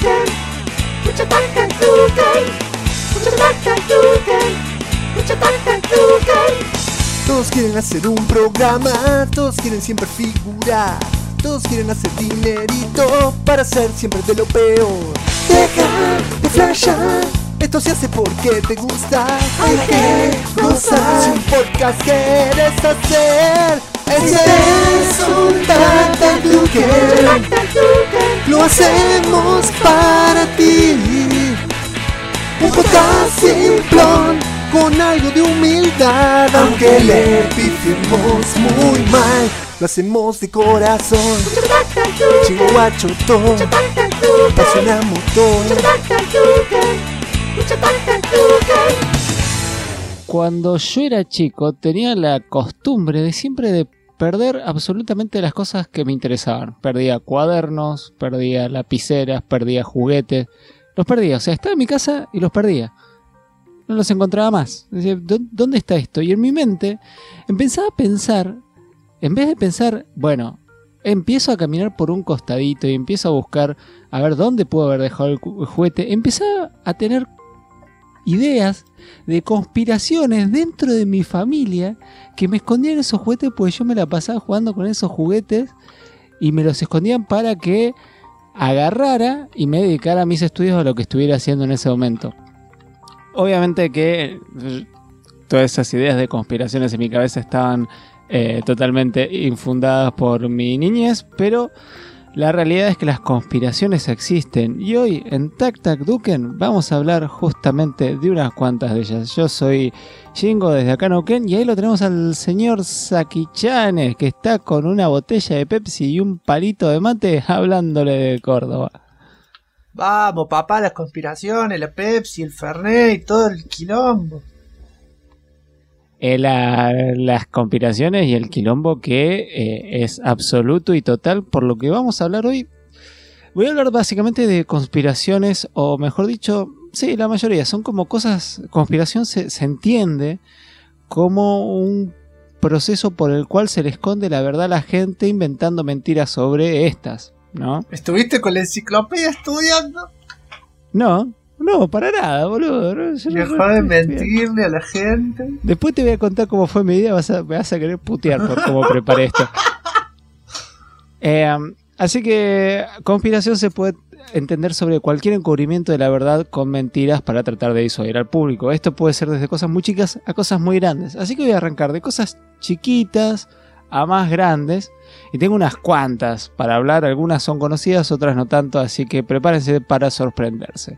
Todos quieren hacer un programa, todos quieren siempre figurar, todos quieren hacer dinerito para ser siempre de lo peor. Deja de flashar, esto se hace porque te gusta, hay que gozar. Si un podcast quieres hacer, ese es un Tac Duken. Lo hacemos para ti. Un podcast simplón con algo de humildad, aunque le pifiemos muy mal, lo hacemos de corazón. Chihuachotón, pasiona motor. Cuando yo era chico tenía la costumbre de siempre de perder absolutamente las cosas que me interesaban. Perdía cuadernos, perdía lapiceras, perdía juguetes. Los perdía, o sea, estaba en mi casa y los perdía. No los encontraba más. Decía, ¿dónde está esto? Y en mi mente empezaba a pensar, en vez de pensar, bueno, empiezo a caminar por un costadito y empiezo a buscar a ver dónde puedo haber dejado el juguete, empezaba a tener ideas de conspiraciones dentro de mi familia que me escondían esos juguetes porque yo me la pasaba jugando con esos juguetes y me los escondían para que agarrara y me dedicara a mis estudios, a lo que estuviera haciendo en ese momento. Obviamente que todas esas ideas de conspiraciones en mi cabeza estaban totalmente infundadas por mi niñez, pero la realidad es que las conspiraciones existen y hoy en Tac Duken vamos a hablar justamente de unas cuantas de ellas. Yo soy Jingo desde acá Neuquén y ahí lo tenemos al señor Saquichanes, que está con una botella de Pepsi y un palito de mate hablándole de Córdoba. Vamos, papá, las conspiraciones, la Pepsi, el Fernet y todo el quilombo. Las conspiraciones y el quilombo que es absoluto y total. Por lo que vamos a hablar hoy, voy a hablar básicamente de conspiraciones, o mejor dicho, sí, la mayoría son como cosas. Conspiración se entiende como un proceso por el cual se le esconde la verdad a la gente inventando mentiras sobre estas, ¿no? ¿Estuviste con la enciclopedia estudiando? No, para nada, boludo. Dejó de mentirle a la gente. Después te voy a contar cómo fue mi día, me vas a querer putear por cómo preparé esto. Así que conspiración se puede entender sobre cualquier encubrimiento de la verdad con mentiras para tratar de disuadir al público. Esto puede ser desde cosas muy chicas a cosas muy grandes. Así que voy a arrancar de cosas chiquitas a más grandes. Y tengo unas cuantas para hablar. Algunas son conocidas, otras no tanto. Así que prepárense para sorprenderse.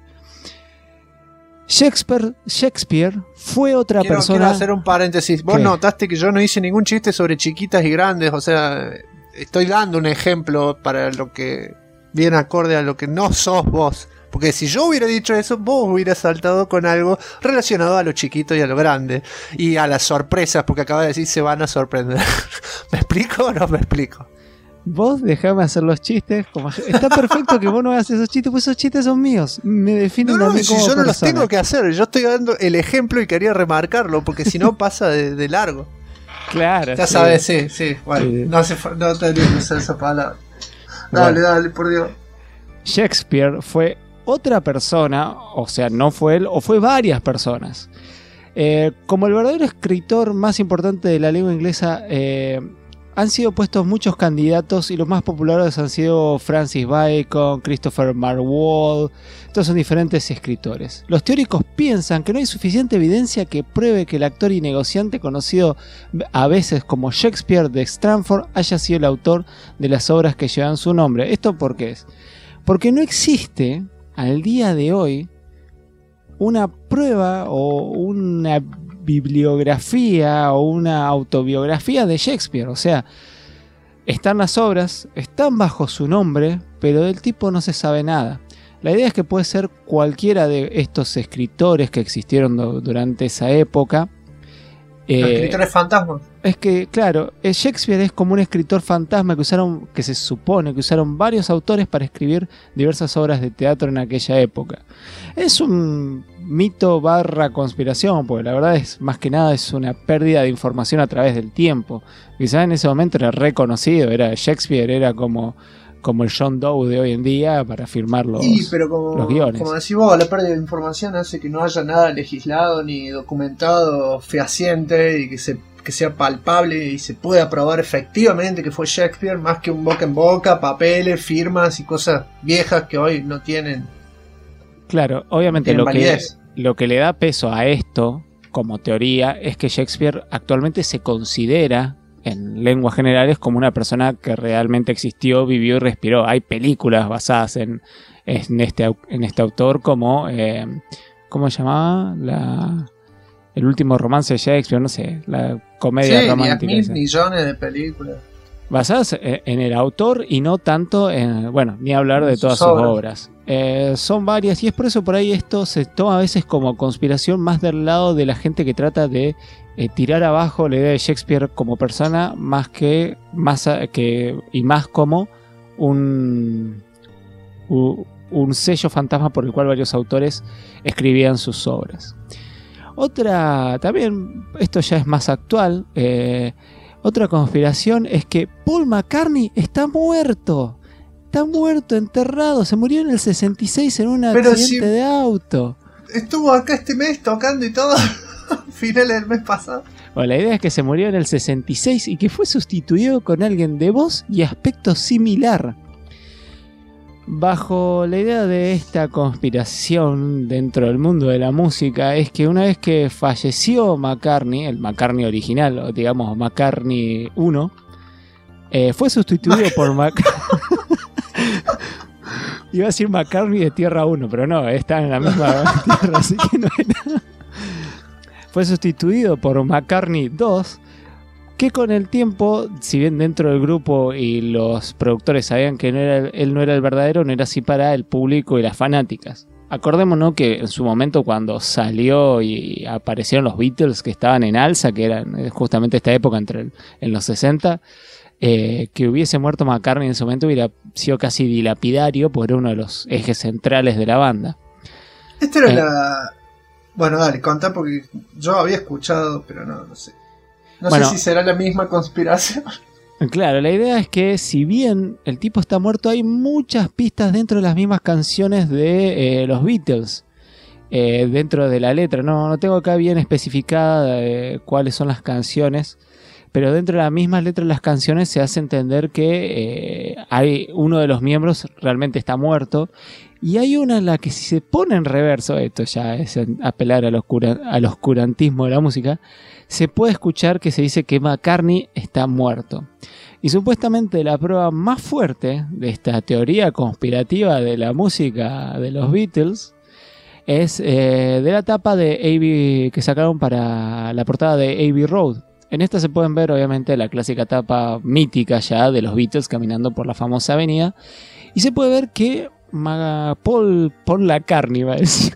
Shakespeare fue otra persona. Quiero hacer un paréntesis. Vos notaste que yo no hice ningún chiste sobre chiquitas y grandes. O sea, estoy dando un ejemplo para lo que viene acorde a lo que no sos vos. Porque si yo hubiera dicho eso, vos hubieras saltado con algo relacionado a lo chiquito y a lo grande. Y a las sorpresas, porque acaba de decir se van a sorprender. ¿Me explico o no me explico? Vos dejame hacer los chistes. Está perfecto que vos no hagas esos chistes, pues esos chistes son míos. Me definen a mí como si yo no persona. los tengo que hacer. Yo estoy dando el ejemplo y quería remarcarlo, porque si no pasa de largo. Claro. Ya sabes, sí. Bueno, sí. No te digo esa palabra. Dale, por Dios. Shakespeare fue otra persona, o sea, no fue él, o fue varias personas. Como el verdadero escritor más importante de la lengua inglesa, han sido puestos muchos candidatos y los más populares han sido Francis Bacon, Christopher Marlowe. Estos son diferentes escritores. Los teóricos piensan que no hay suficiente evidencia que pruebe que el actor y negociante conocido a veces como Shakespeare de Stratford haya sido el autor de las obras que llevan su nombre. ¿Esto por qué es? Porque no existe al día de hoy una prueba o una bibliografía o una autobiografía de Shakespeare. O sea, están las obras, están bajo su nombre, pero del tipo no se sabe nada. La idea es que puede ser cualquiera de estos escritores que existieron durante esa época. Escritores fantasmas. Es que, claro, Shakespeare es como un escritor fantasma que se supone que usaron varios autores para escribir diversas obras de teatro en aquella época. Es un mito / conspiración, porque la verdad es más que nada es una pérdida de información a través del tiempo. Quizás en ese momento era reconocido, era Shakespeare, era como como el John Doe de hoy en día para firmar los guiones. Como decís vos, la pérdida de información hace que no haya nada legislado ni documentado fehaciente y que sea palpable y se pueda probar efectivamente que fue Shakespeare, más que un boca en boca, papeles, firmas y cosas viejas que hoy no tienen. Claro, obviamente lo que le da peso a esto como teoría es que Shakespeare actualmente se considera en lenguas generales como una persona que realmente existió, vivió y respiró. Hay películas basadas en este autor como ¿cómo se llamaba? El último romance de Shakespeare, no sé, la comedia romántica. 10.000 millones de películas. Basadas en el autor y no tanto en, bueno, ni hablar de todas sus obras. Son varias y es por eso por ahí esto se toma a veces como conspiración más del lado de la gente que trata de tirar abajo la idea de Shakespeare como persona más como un sello fantasma por el cual varios autores escribían sus obras. Otra, también, esto ya es más actual, otra conspiración es que Paul McCartney está muerto. Está muerto, enterrado. Se murió en el 66 en un accidente de auto. Estuvo acá este mes tocando y todo. Finales del mes pasado. Bueno, la idea es que se murió en el 66 y que fue sustituido con alguien de voz y aspecto similar. Bajo la idea de esta conspiración dentro del mundo de la música es que una vez que falleció McCartney, el McCartney original, o digamos McCartney 1, fue sustituido por iba a decir McCartney de Tierra 1, pero no, están en la misma tierra, así que no era. Fue sustituido por McCartney 2, que con el tiempo, si bien dentro del grupo y los productores sabían que él no era el verdadero, no era así para el público y las fanáticas. Acordémonos que en su momento cuando salió y aparecieron los Beatles que estaban en alza, que eran justamente esta época en los 60, que hubiese muerto McCartney en ese momento hubiera sido casi dilapidario porque era uno de los ejes centrales de la banda. Esta era Bueno, dale, contá porque yo había escuchado, pero no sé. No sé si será la misma conspiración. Claro, la idea es que si bien el tipo está muerto, hay muchas pistas dentro de las mismas canciones de los Beatles. Dentro de la letra, no tengo acá bien especificada cuáles son las canciones, pero dentro de la misma letra de las canciones se hace entender que hay uno de los miembros realmente está muerto. Y hay una en la que si se pone en reverso, esto ya es apelar al oscurantismo de la música, se puede escuchar que se dice que McCartney está muerto. Y supuestamente la prueba más fuerte de esta teoría conspirativa de la música de los Beatles es de la tapa de Abbey que sacaron para la portada de Abbey Road. En esta se pueden ver obviamente la clásica tapa mítica ya de los Beatles caminando por la famosa avenida. Y se puede ver que Paul McCartney va a decir.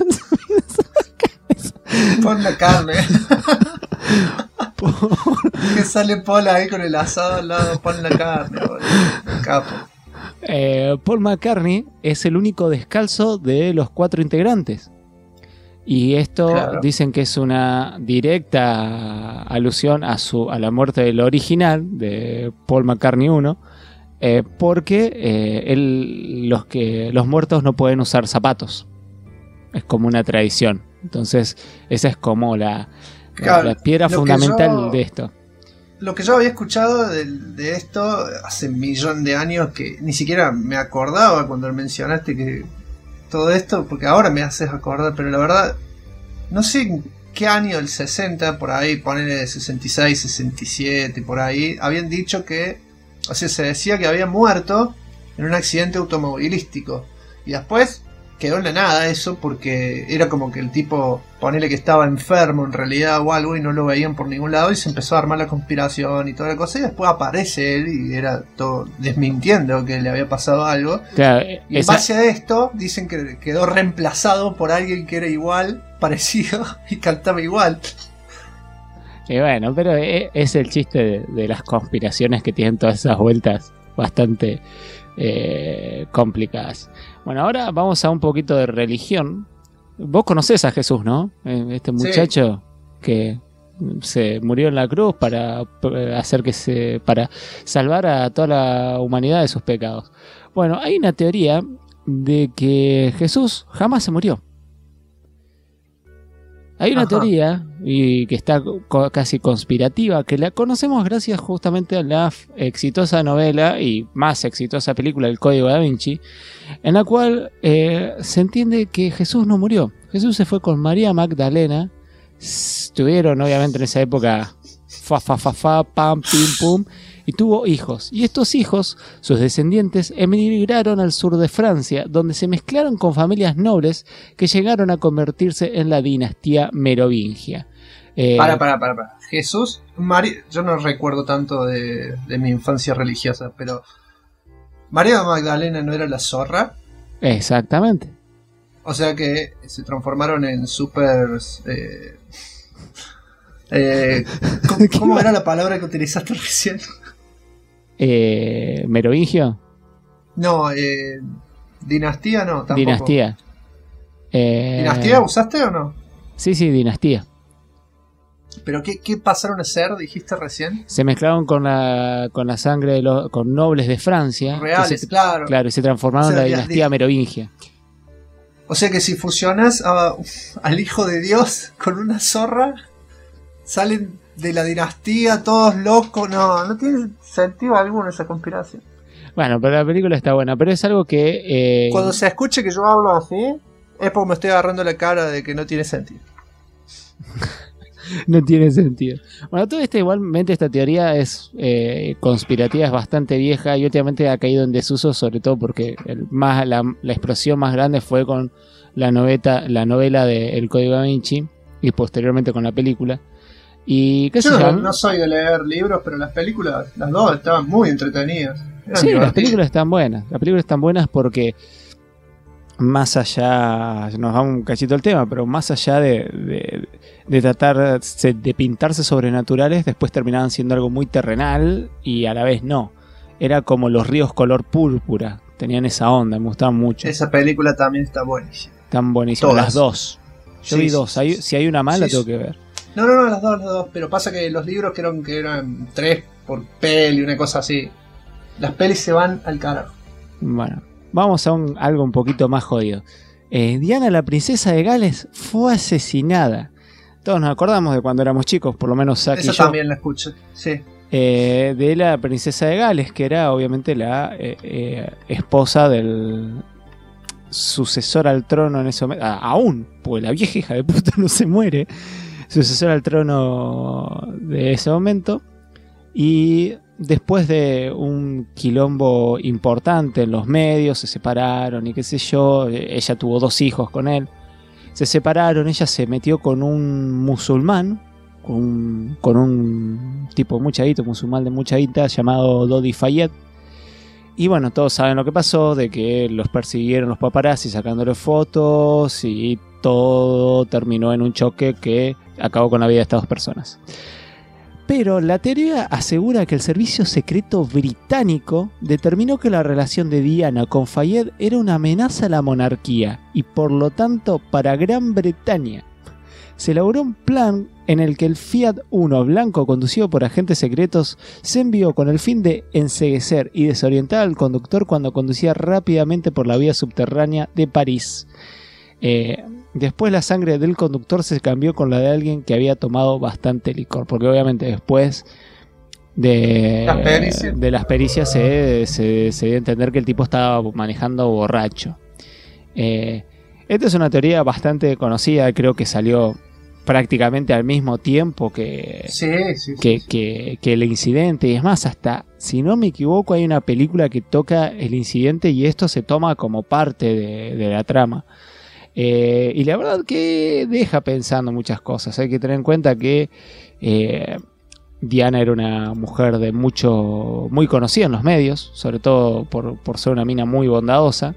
Pon la carne. Que sale Paul ahí con el asado al lado, pon la carne, capo. Paul McCartney es el único descalzo de los 4 integrantes. Y esto dicen que es una directa alusión a la muerte del original de Paul McCartney 1. Porque los muertos no pueden usar zapatos. Es como una tradición. Entonces esa es como la piedra fundamental de esto. Lo que yo había escuchado de esto hace 1.000.000 de años, que ni siquiera me acordaba cuando mencionaste que todo esto, porque ahora me haces acordar, pero la verdad no sé en qué año, el 60 por ahí, ponele 66, 67 por ahí, habían dicho que, o sea, se decía que había muerto en un accidente automovilístico. Y después quedó en la nada eso, porque era como que el tipo, ponele que estaba enfermo en realidad o algo y no lo veían por ningún lado y se empezó a armar la conspiración y toda la cosa. Y después aparece él y era todo desmintiendo que le había pasado algo. Claro, y en base a esto dicen que quedó reemplazado por alguien que era igual, parecido y cantaba igual. Y bueno, pero es el chiste de las conspiraciones que tienen todas esas vueltas bastante complicadas. Bueno, ahora vamos a un poquito de religión. Vos conocés a Jesús, ¿no? Este muchacho que se murió en la cruz para para salvar a toda la humanidad de sus pecados. Bueno, hay una teoría de que Jesús jamás se murió. Hay una teoría, y que está casi conspirativa, que la conocemos gracias justamente a la exitosa novela y más exitosa película El Código Da Vinci, en la cual se entiende que Jesús no murió. Jesús se fue con María Magdalena, estuvieron obviamente en esa época pam, pim, pum, y tuvo hijos. Y estos hijos, sus descendientes, emigraron al sur de Francia, donde se mezclaron con familias nobles que llegaron a convertirse en la dinastía merovingia. Para. Jesús, yo no recuerdo tanto de mi infancia religiosa, pero María Magdalena no era la zorra. Exactamente. O sea que se transformaron en super... ¿Cómo era la palabra que utilizaste recién? ¿Merovingio? No, dinastía no, tampoco. Dinastía. ¿Dinastía usaste o no? Sí, dinastía. ¿Pero qué pasaron a ser, dijiste recién? Se mezclaron con la sangre con nobles de Francia. Reales, claro. Claro, y se transformaron en la dinastía merovingia. O sea que si fusionas al hijo de Dios con una zorra, salen de la dinastía todos locos. No tiene sentido alguno esa conspiración. Bueno, pero la película está buena, pero es algo que... Cuando se escuche que yo hablo así, es porque me estoy agarrando la cara de que no tiene sentido. No tiene sentido. Bueno, todo igualmente esta teoría es conspirativa, es bastante vieja y últimamente ha caído en desuso, sobre todo porque la explosión más grande fue con la novela de El Código Da Vinci y posteriormente con la película. Y yo no soy de leer libros, pero las películas, las dos estaban muy entretenidas. Sí, las películas están buenas. Las películas están buenas porque más allá, nos va un cachito el tema, pero más allá de tratar de pintarse sobrenaturales, después terminaban siendo algo muy terrenal y a la vez no. Era como Los ríos color púrpura, tenían esa onda, me gustaban mucho. Esa película también está buenísima. Están buenísimas, las dos. Yo vi dos, si hay una mala tengo que ver. No, las dos, pero pasa que los libros que eran 3 por peli, una cosa así. Las pelis se van al carajo. Bueno, vamos a algo un poquito más jodido. Diana, la princesa de Gales, fue asesinada. Todos nos acordamos de cuando éramos chicos, por lo menos Zack y yo. Eso también la escuché, sí. De la princesa de Gales, que era obviamente la esposa del sucesor al trono en ese momento. Aún, porque la vieja hija de puta no se muere. Sucesor al trono de ese momento. Y después de un quilombo importante en los medios, se separaron y qué sé yo, ella tuvo 2 hijos con él, se separaron, ella se metió con un musulmán, con un tipo muchadito, musulmán de muchadita, llamado Dodi Fayed. Y bueno, todos saben lo que pasó, de que los persiguieron los paparazzi sacándole fotos y todo terminó en un choque que acabó con la vida de estas 2 personas. Pero la teoría asegura que el servicio secreto británico determinó que la relación de Diana con Fayed era una amenaza a la monarquía y por lo tanto para Gran Bretaña. Se elaboró un plan en el que el Fiat Uno blanco conducido por agentes secretos se envió con el fin de enceguecer y desorientar al conductor cuando conducía rápidamente por la vía subterránea de París. Después la sangre del conductor se cambió con la de alguien que había tomado bastante licor, porque obviamente después de las pericias se dio a entender que el tipo estaba manejando borracho. Esta es una teoría bastante conocida, creo que salió prácticamente al mismo tiempo que el incidente, y es más, hasta si no me equivoco hay una película que toca el incidente y esto se toma como parte de la trama. Y la verdad que deja pensando muchas cosas. Hay que tener en cuenta que Diana era una mujer muy conocida en los medios, sobre todo por ser una mina muy bondadosa,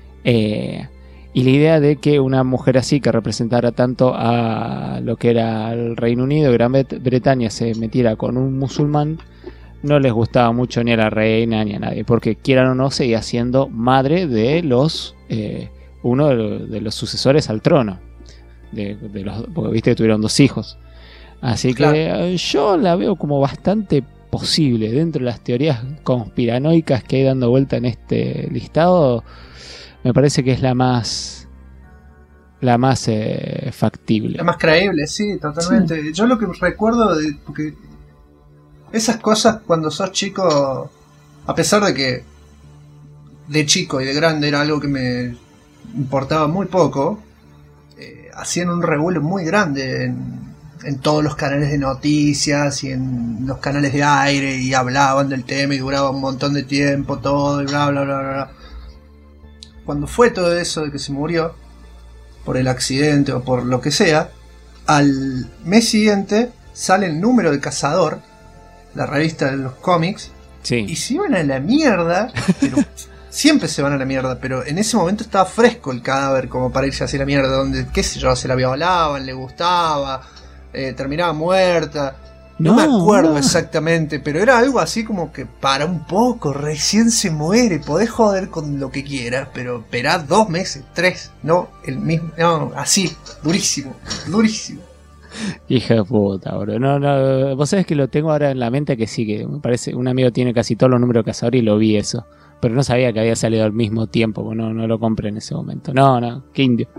y la idea de que una mujer así, que representara tanto a lo que era el Reino Unido, Gran Bretaña, se metiera con un musulmán, no les gustaba mucho ni a la reina ni a nadie, porque quieran o no seguía siendo madre de uno de los sucesores al trono, porque viste que tuvieron 2 hijos. Así que yo la veo como bastante posible dentro de las teorías conspiranoicas que hay dando vuelta en este listado. Me parece que es la más factible. La más creíble, sí, totalmente. Sí. Yo lo que recuerdo porque esas cosas cuando sos chico, a pesar de que de chico y de grande era algo que me importaba muy poco, hacían un revuelo muy grande en todos los canales de noticias y en los canales de aire, y hablaban del tema y duraba un montón de tiempo todo y bla bla bla bla. Cuando fue todo eso de que se murió por el accidente o por lo que sea, al mes siguiente sale el número de Cazador, la revista de los cómics, sí. Y se iban a la mierda, pero siempre se van a la mierda, pero en ese momento estaba fresco el cadáver como para irse hacia la mierda, donde, qué sé yo, se la violaban, le gustaba, terminaba muerta. No me acuerdo exactamente, pero era algo así como que para un poco, recién se muere, podés joder con lo que quieras, pero esperá 2 meses, 3, no, el mismo, no, así, durísimo, durísimo. Hija de puta, bro. No, vos sabés que lo tengo ahora en la mente, que sí, que me parece, un amigo tiene casi todos los números de Cazador y lo vi eso, pero no sabía que había salido al mismo tiempo, porque no lo compré en ese momento. No, qué indio.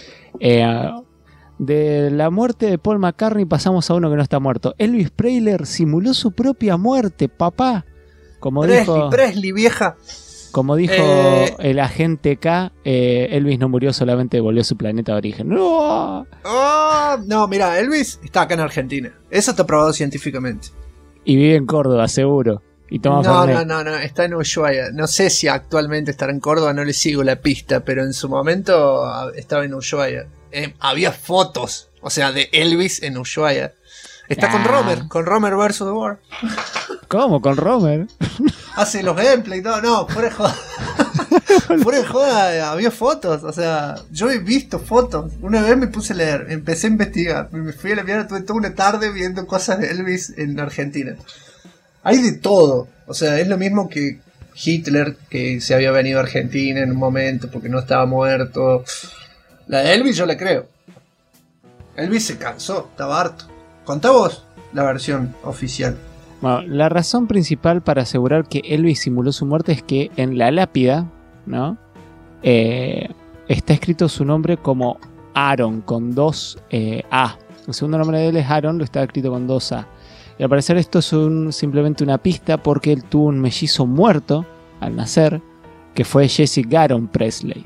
De la muerte de Paul McCartney pasamos a uno que no está muerto. Elvis Presley simuló su propia muerte, papá. Como Presley, vieja. Como dijo el agente K, Elvis no murió, solamente volvió a su planeta de origen. ¡No! No, mira, Elvis está acá en Argentina. Eso está probado científicamente. Y vive en Córdoba, seguro. Y toma no, está en Ushuaia. No sé si actualmente estará en Córdoba, no le sigo la pista, pero en su momento estaba en Ushuaia. Había fotos, o sea, de Elvis en Ushuaia. Está con Romer vs. The War. ¿Cómo? ¿Con Romer? Hace los gameplays, no, fuera de joda. Fuera de joda, había fotos, o sea, yo he visto fotos. Una vez me puse a leer, empecé a investigar, me fui a la mierda, tuve toda una tarde viendo cosas de Elvis en Argentina. Hay de todo, o sea, es lo mismo que Hitler, que se había venido a Argentina en un momento porque no estaba muerto. La de Elvis yo la creo. Elvis se cansó, estaba harto. Contá vos la versión oficial. Bueno, la razón principal para asegurar que Elvis simuló su muerte es que en la lápida, ¿no? Está escrito su nombre como Aaron, con 2 A. El segundo nombre de él es Aaron, lo está escrito con 2 A. Y al parecer esto es simplemente una pista porque él tuvo un mellizo muerto al nacer, que fue Jesse Garon Presley.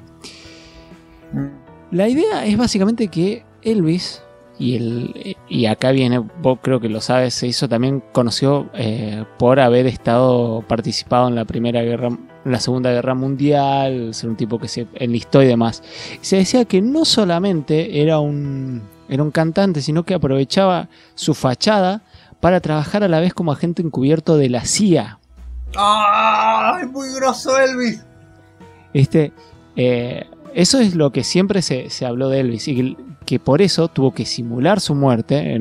La idea es básicamente que Elvis, y acá viene, vos creo que lo sabes, se hizo también conocido por haber estado participado en la Segunda Guerra Mundial, ser un tipo que se enlistó y demás. Se decía que no solamente era un cantante, sino que aprovechaba su fachada para trabajar a la vez como agente encubierto de la CIA. ¡Ay, muy grosso Elvis! Eso es lo que siempre se habló de Elvis, y que por eso tuvo que simular su muerte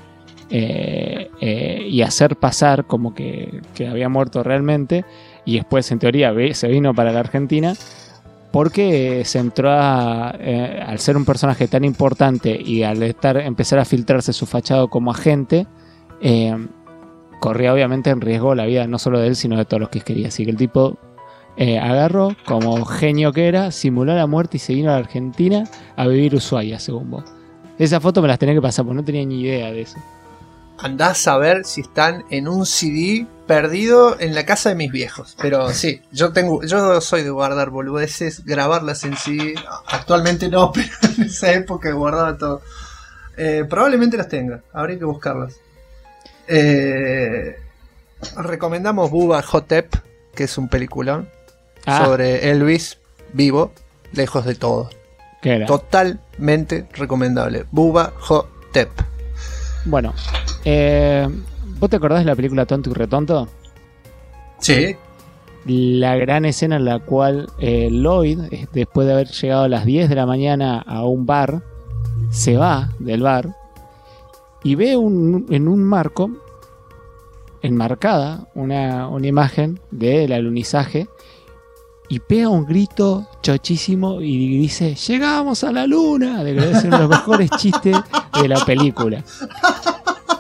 y hacer pasar como que había muerto realmente, y después en teoría se vino para la Argentina porque se entró al ser un personaje tan importante y al empezar a filtrarse su fachado como agente, corría obviamente en riesgo la vida no solo de él sino de todos los que quería. Así que el tipo agarró, como genio que era, simuló la muerte y se vino a la Argentina a vivir Ushuaia, según vos. Esa foto me las tenía que pasar porque no tenía ni idea de eso. Andás a ver si están en un CD perdido en la casa de mis viejos. Pero sí, yo soy de guardar boludeces, grabarlas en CD. Actualmente no, pero en esa época guardaba todo. Probablemente las tenga, habría que buscarlas. Recomendamos Bubba Hotep, que es un peliculón sobre Elvis vivo, lejos de todo. ¿Qué era? Totalmente recomendable. Bubba Hotep. Bueno, ¿vos te acordás de la película Tonto y Retonto? Sí. La gran escena en la cual Lloyd, después de haber llegado a las 10 de la mañana a un bar, se va del bar y ve en un marco enmarcada una imagen del alunizaje y pega un grito chochísimo y dice: ¡llegamos a la luna! De que debe ser uno de los mejores chistes de la película.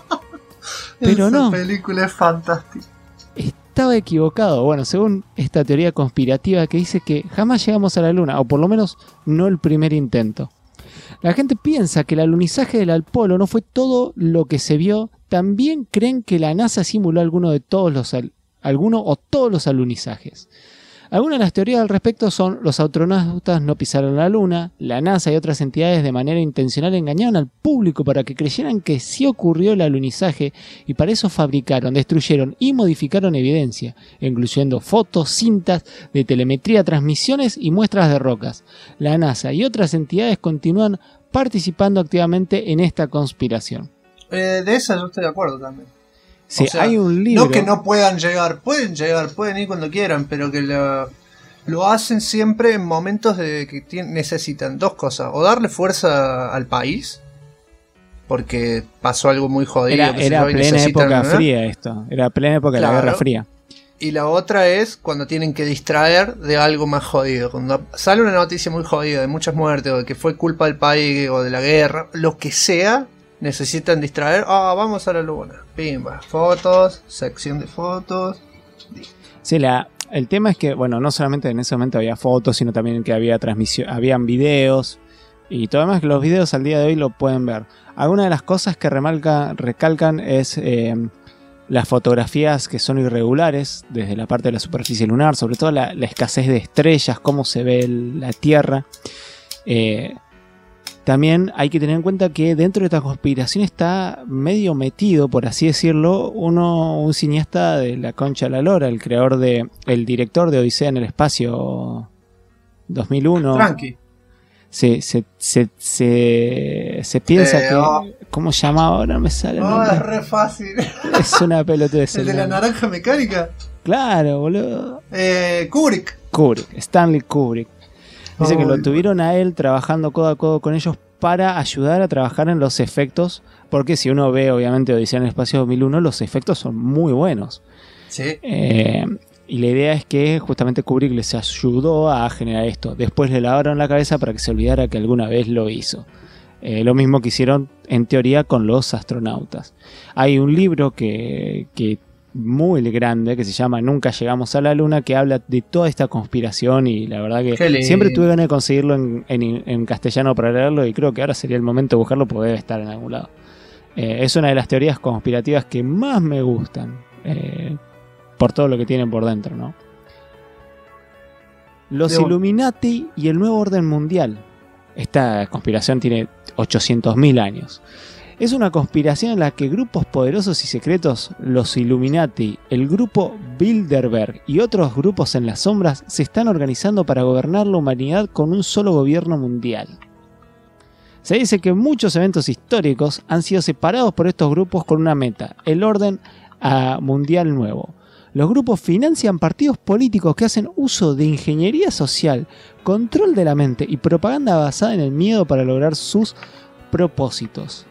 Pero esa no. película es fantástica. Estaba equivocado. Bueno, según esta teoría conspirativa que dice que jamás llegamos a la Luna, o por lo menos no el primer intento. La gente piensa que el alunizaje del Apolo no fue todo lo que se vio. También creen que la NASA simuló alguno o todos los alunizajes. Algunas de las teorías al respecto son: los astronautas no pisaron la Luna, la NASA y otras entidades de manera intencional engañaron al público para que creyeran que sí ocurrió el alunizaje, y para eso fabricaron, destruyeron y modificaron evidencia, incluyendo fotos, cintas de telemetría, transmisiones y muestras de rocas. La NASA y otras entidades continúan participando activamente en esta conspiración. De esa yo estoy de acuerdo también. Sí, o sea, hay un libro. No que no puedan llegar, pueden ir cuando quieran, pero que lo hacen siempre en momentos de que necesitan dos cosas: o darle fuerza al país, porque pasó algo muy jodido. Era plena época fría esto, era plena época de la Guerra Fría. Y la otra es cuando tienen que distraer de algo más jodido. Cuando sale una noticia muy jodida de muchas muertes, o de que fue culpa del país, o de la guerra, lo que sea, necesitan distraer. Vamos a la Luna. Pimba. Fotos, sección de fotos. Sí, el tema es que, bueno, no solamente en ese momento había fotos, sino también que habían videos. Y todo demás, que los videos al día de hoy lo pueden ver. Algunas de las cosas que recalcan es las fotografías que son irregulares desde la parte de la superficie lunar, sobre todo la escasez de estrellas, cómo se ve la Tierra. También hay que tener en cuenta que dentro de esta conspiración está medio metido, por así decirlo, un cineasta de La Concha de la Lora, el director de Odisea en el Espacio 2001. Tranqui. Se piensa que... ¿Cómo se llama ahora? Me sale el nombre. Es re fácil. Es una pelotudez. ¿El de la naranja mecánica? Claro, boludo. Kubrick. Stanley Kubrick. Dice que lo tuvieron a él trabajando codo a codo con ellos para ayudar a trabajar en los efectos, porque si uno ve obviamente Odisea en el Espacio 2001, los efectos son muy buenos. Sí. Y la idea es que justamente Kubrick les ayudó a generar esto. Después le lavaron la cabeza para que se olvidara que alguna vez lo hizo. Lo mismo que hicieron en teoría con los astronautas. Hay un libro que muy grande que se llama Nunca llegamos a la Luna, que habla de toda esta conspiración, y la verdad que siempre tuve ganas de conseguirlo en castellano para leerlo, y creo que ahora sería el momento de buscarlo porque debe estar en algún lado. Es una de las teorías conspirativas que más me gustan, por todo lo que tienen por dentro, ¿no? Los Illuminati y el nuevo orden mundial. Esta conspiración tiene 800.000 años. Es una conspiración en la que grupos poderosos y secretos, los Illuminati, el grupo Bilderberg y otros grupos en las sombras, se están organizando para gobernar la humanidad con un solo gobierno mundial. Se dice que muchos eventos históricos han sido separados por estos grupos con una meta: el orden mundial nuevo. Los grupos financian partidos políticos que hacen uso de ingeniería social, control de la mente y propaganda basada en el miedo para lograr sus propósitos.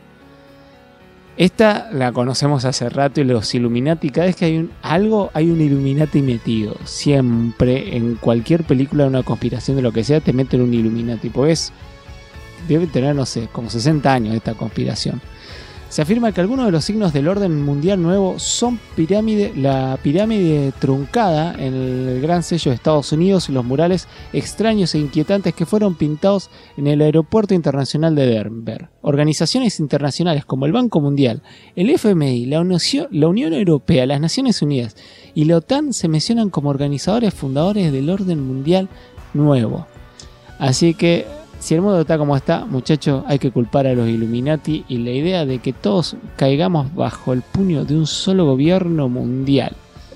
Esta la conocemos hace rato, y los Illuminati, cada vez que hay un Illuminati metido. Siempre, en cualquier película de una conspiración de lo que sea, te meten un Illuminati. Pues debe tener, no sé, como 60 años esta conspiración. Se afirma que algunos de los signos del orden mundial nuevo son la pirámide truncada en el Gran Sello de Estados Unidos y los murales extraños e inquietantes que fueron pintados en el Aeropuerto Internacional de Denver. Organizaciones internacionales como el Banco Mundial, el FMI, la Unión Europea, las Naciones Unidas y la OTAN se mencionan como organizadores fundadores del orden mundial nuevo. Así que, si el mundo está como está, muchachos, hay que culpar a los Illuminati y la idea de que todos caigamos bajo el puño de un solo gobierno mundial.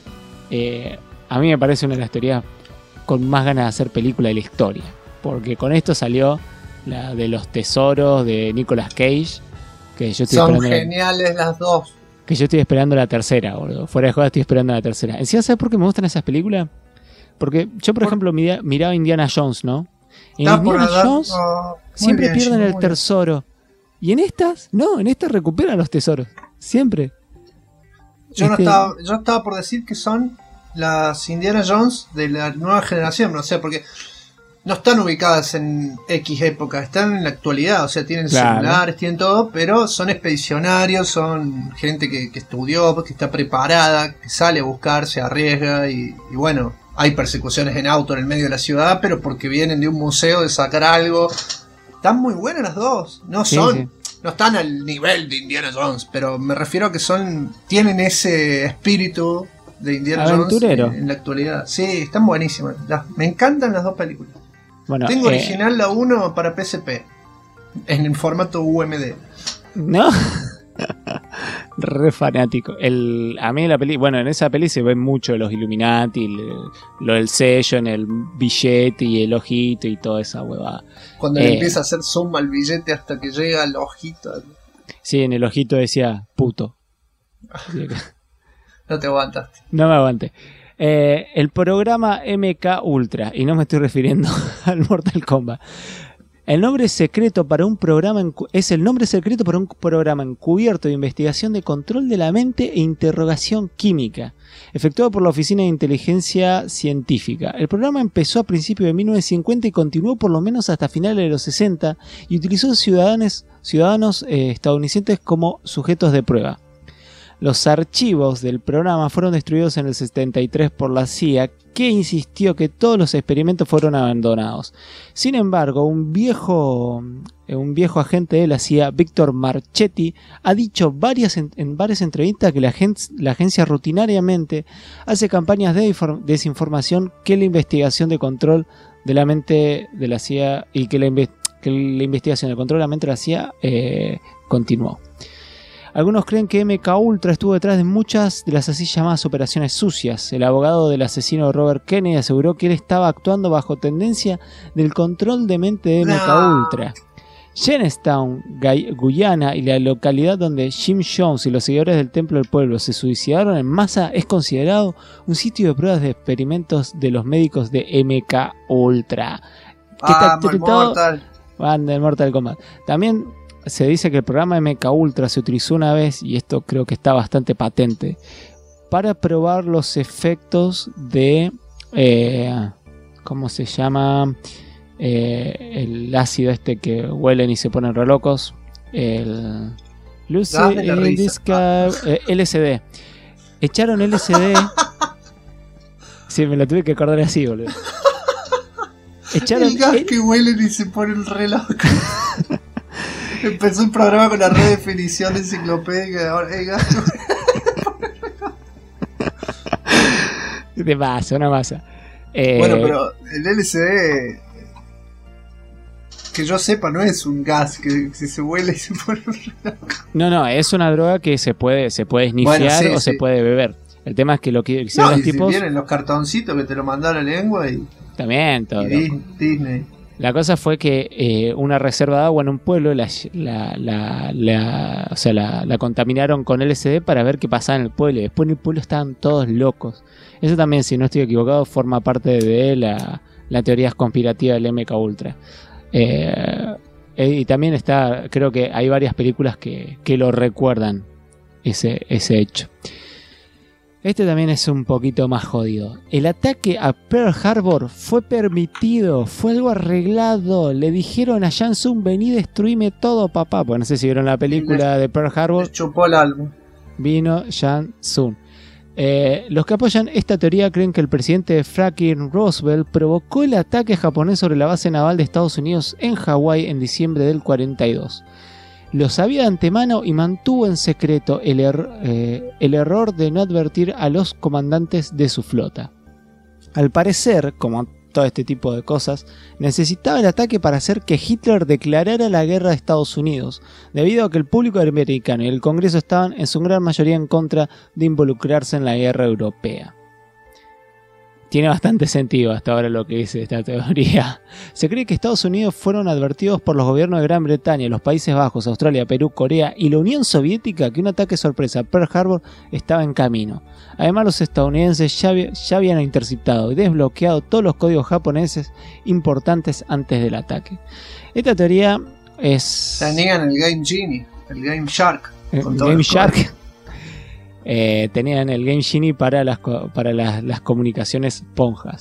A mí me parece una de las teorías con más ganas de hacer película de la historia, porque con esto salió la de los tesoros de Nicolas Cage, que yo estoy Son geniales las dos. Que yo estoy esperando la tercera, boludo. Fuera de joda, estoy esperando la tercera. Encima, ¿sabes por qué me gustan esas películas? Porque yo, por ejemplo, miraba Indiana Jones, ¿no? En Indiana Jones siempre pierden el tesoro. Y en estas, no, en estas recuperan los tesoros. Siempre. Yo estaba por decir que son las Indiana Jones de la nueva generación, no sé, porque no están ubicadas en X época, están en la actualidad, o sea, tienen Claro. celulares, tienen todo, pero son expedicionarios, son gente que estudió, que está preparada, que sale a buscar, se arriesga y bueno, hay persecuciones en auto en el medio de la ciudad, pero porque vienen de un museo de sacar algo. Están muy buenas las dos, no Sí, son... sí. No están al nivel de Indiana Jones, pero me refiero a que tienen ese espíritu de Indiana Aventurero. Jones en la actualidad. Sí, están buenísimas. Me encantan las dos películas. Bueno, Tengo original la 1 para PSP, en el formato UMD. ¿No? Re fanático. A mí la peli, bueno, en esa peli se ven mucho los Illuminati, lo del sello en el billete y el ojito y toda esa huevada. Cuando le empieza a hacer zoom al billete hasta que llega al ojito. Sí, en el ojito decía puto. No te aguantaste. No me aguante. El programa MK Ultra, y no me estoy refiriendo al Mortal Kombat. El nombre secreto para un programa es el nombre secreto para un programa encubierto de investigación de control de la mente e interrogación química, efectuado por la Oficina de Inteligencia Científica. El programa empezó a principios de 1950 y continuó por lo menos hasta finales de los 60 y utilizó ciudadanos estadounidenses como sujetos de prueba. Los archivos del programa fueron destruidos en el 73 por la CIA, que insistió que todos los experimentos fueron abandonados. Sin embargo, un viejo agente de la CIA, Víctor Marchetti, ha dicho en varias entrevistas que la agencia rutinariamente hace campañas de desinformación, que la investigación de control de la mente de la CIA y que la investigación de control de la mente de la CIA continuó. Algunos creen que MK Ultra estuvo detrás de muchas de las así llamadas operaciones sucias. El abogado del asesino Robert Kennedy aseguró que él estaba actuando bajo tendencia del control de mente de MK Ultra. Jamestown, Guyana, y la localidad donde Jim Jones y los seguidores del Templo del Pueblo se suicidaron en masa, es considerado un sitio de pruebas de experimentos de los médicos de MK Ultra. Del Mortal Kombat. También se dice que el programa MK Ultra se utilizó una vez, y esto creo que está bastante patente, para probar los efectos de ¿cómo se llama? El ácido este que huelen y se ponen re locos, el LSD. Echaron LSD. Sí, me lo tuve que acordar así, boludo. El gas que huelen y se ponen re locos. Empezó un programa con la redefinición enciclopédica. Ahora el gas. De masa, una masa. Bueno, pero el LSD, que yo sepa, no es un gas que se huele y se pone re loco. No, es una droga que se puede snifear o se puede beber. El tema es que lo que hicieron los tipos... Si vienen los cartoncitos que te lo mandan a la lengua y... También, todo. Y Disney. La cosa fue que una reserva de agua en un pueblo la contaminaron con LSD para ver qué pasaba en el pueblo. Y después en el pueblo estaban todos locos. Eso también, si no estoy equivocado, forma parte de la teoría conspirativa del MK Ultra. Y también está, creo que hay varias películas que lo recuerdan, ese hecho. Este también es un poquito más jodido. El ataque a Pearl Harbor fue permitido, fue algo arreglado. Le dijeron a Jang Sung: vení, destruime todo, papá. Pues no sé si vieron la película de Pearl Harbor. Chupó el álbum. Vino Jang Sung. Los que apoyan esta teoría creen que el presidente Franklin Roosevelt provocó el ataque japonés sobre la base naval de Estados Unidos en Hawái en diciembre del 42. Lo sabía de antemano y mantuvo en secreto el error de no advertir a los comandantes de su flota. Al parecer, como todo este tipo de cosas, necesitaba el ataque para hacer que Hitler declarara la guerra a Estados Unidos, debido a que el público americano y el Congreso estaban en su gran mayoría en contra de involucrarse en la guerra europea. Tiene bastante sentido hasta ahora lo que dice esta teoría. Se cree que Estados Unidos fueron advertidos por los gobiernos de Gran Bretaña, los Países Bajos, Australia, Perú, Corea y la Unión Soviética que un ataque sorpresa a Pearl Harbor estaba en camino. Además, los estadounidenses ya habían interceptado y desbloqueado todos los códigos japoneses importantes antes del ataque. Esta teoría es... Se niegan el Game Genie, el Game Shark. Game Shark. Tenían el Game Genie para las comunicaciones ponjas.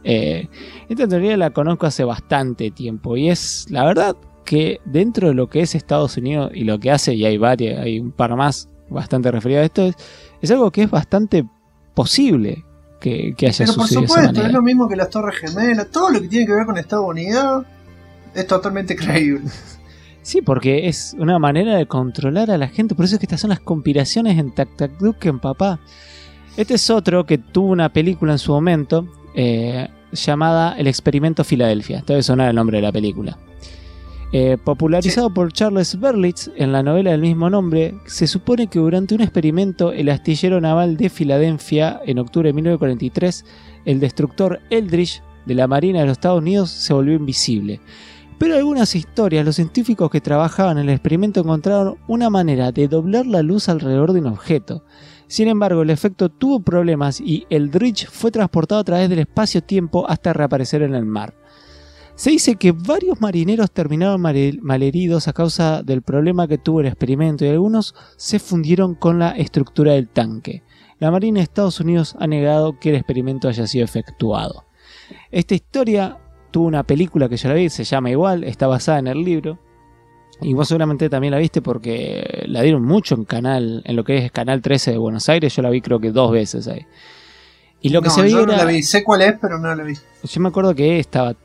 Esta teoría la conozco hace bastante tiempo y es la verdad que dentro de lo que es Estados Unidos y lo que hace, y hay un par más bastante referido a esto, es algo que es bastante posible que haya sucedido. Pero por supuesto, es lo mismo que las Torres Gemelas, todo lo que tiene que ver con Estados Unidos es totalmente creíble. Sí, porque es una manera de controlar a la gente, por eso es que estas son las conspiraciones en Tac Tac Duken, papá. Este es otro que tuvo una película en su momento llamada El Experimento Filadelfia. Te debe sonar el nombre de la película. Popularizado por Charles Berlitz en la novela del mismo nombre, se supone que durante un experimento el astillero naval de Filadelfia en octubre de 1943, el destructor Eldridge de la Marina de los Estados Unidos se volvió invisible. Pero en algunas historias, los científicos que trabajaban en el experimento encontraron una manera de doblar la luz alrededor de un objeto. Sin embargo, el efecto tuvo problemas y Eldridge fue transportado a través del espacio-tiempo hasta reaparecer en el mar. Se dice que varios marineros terminaron malheridos a causa del problema que tuvo el experimento y algunos se fundieron con la estructura del tanque. La Marina de Estados Unidos ha negado que el experimento haya sido efectuado. Esta historia tuvo una película que yo la vi, se llama igual, está basada en el libro. Y vos seguramente también la viste porque la dieron mucho en lo que es Canal 13 de Buenos Aires. Yo la vi creo que 2 veces ahí. Y lo que se veía yo no la vi, sé cuál es, pero no la vi. Yo me acuerdo que estaba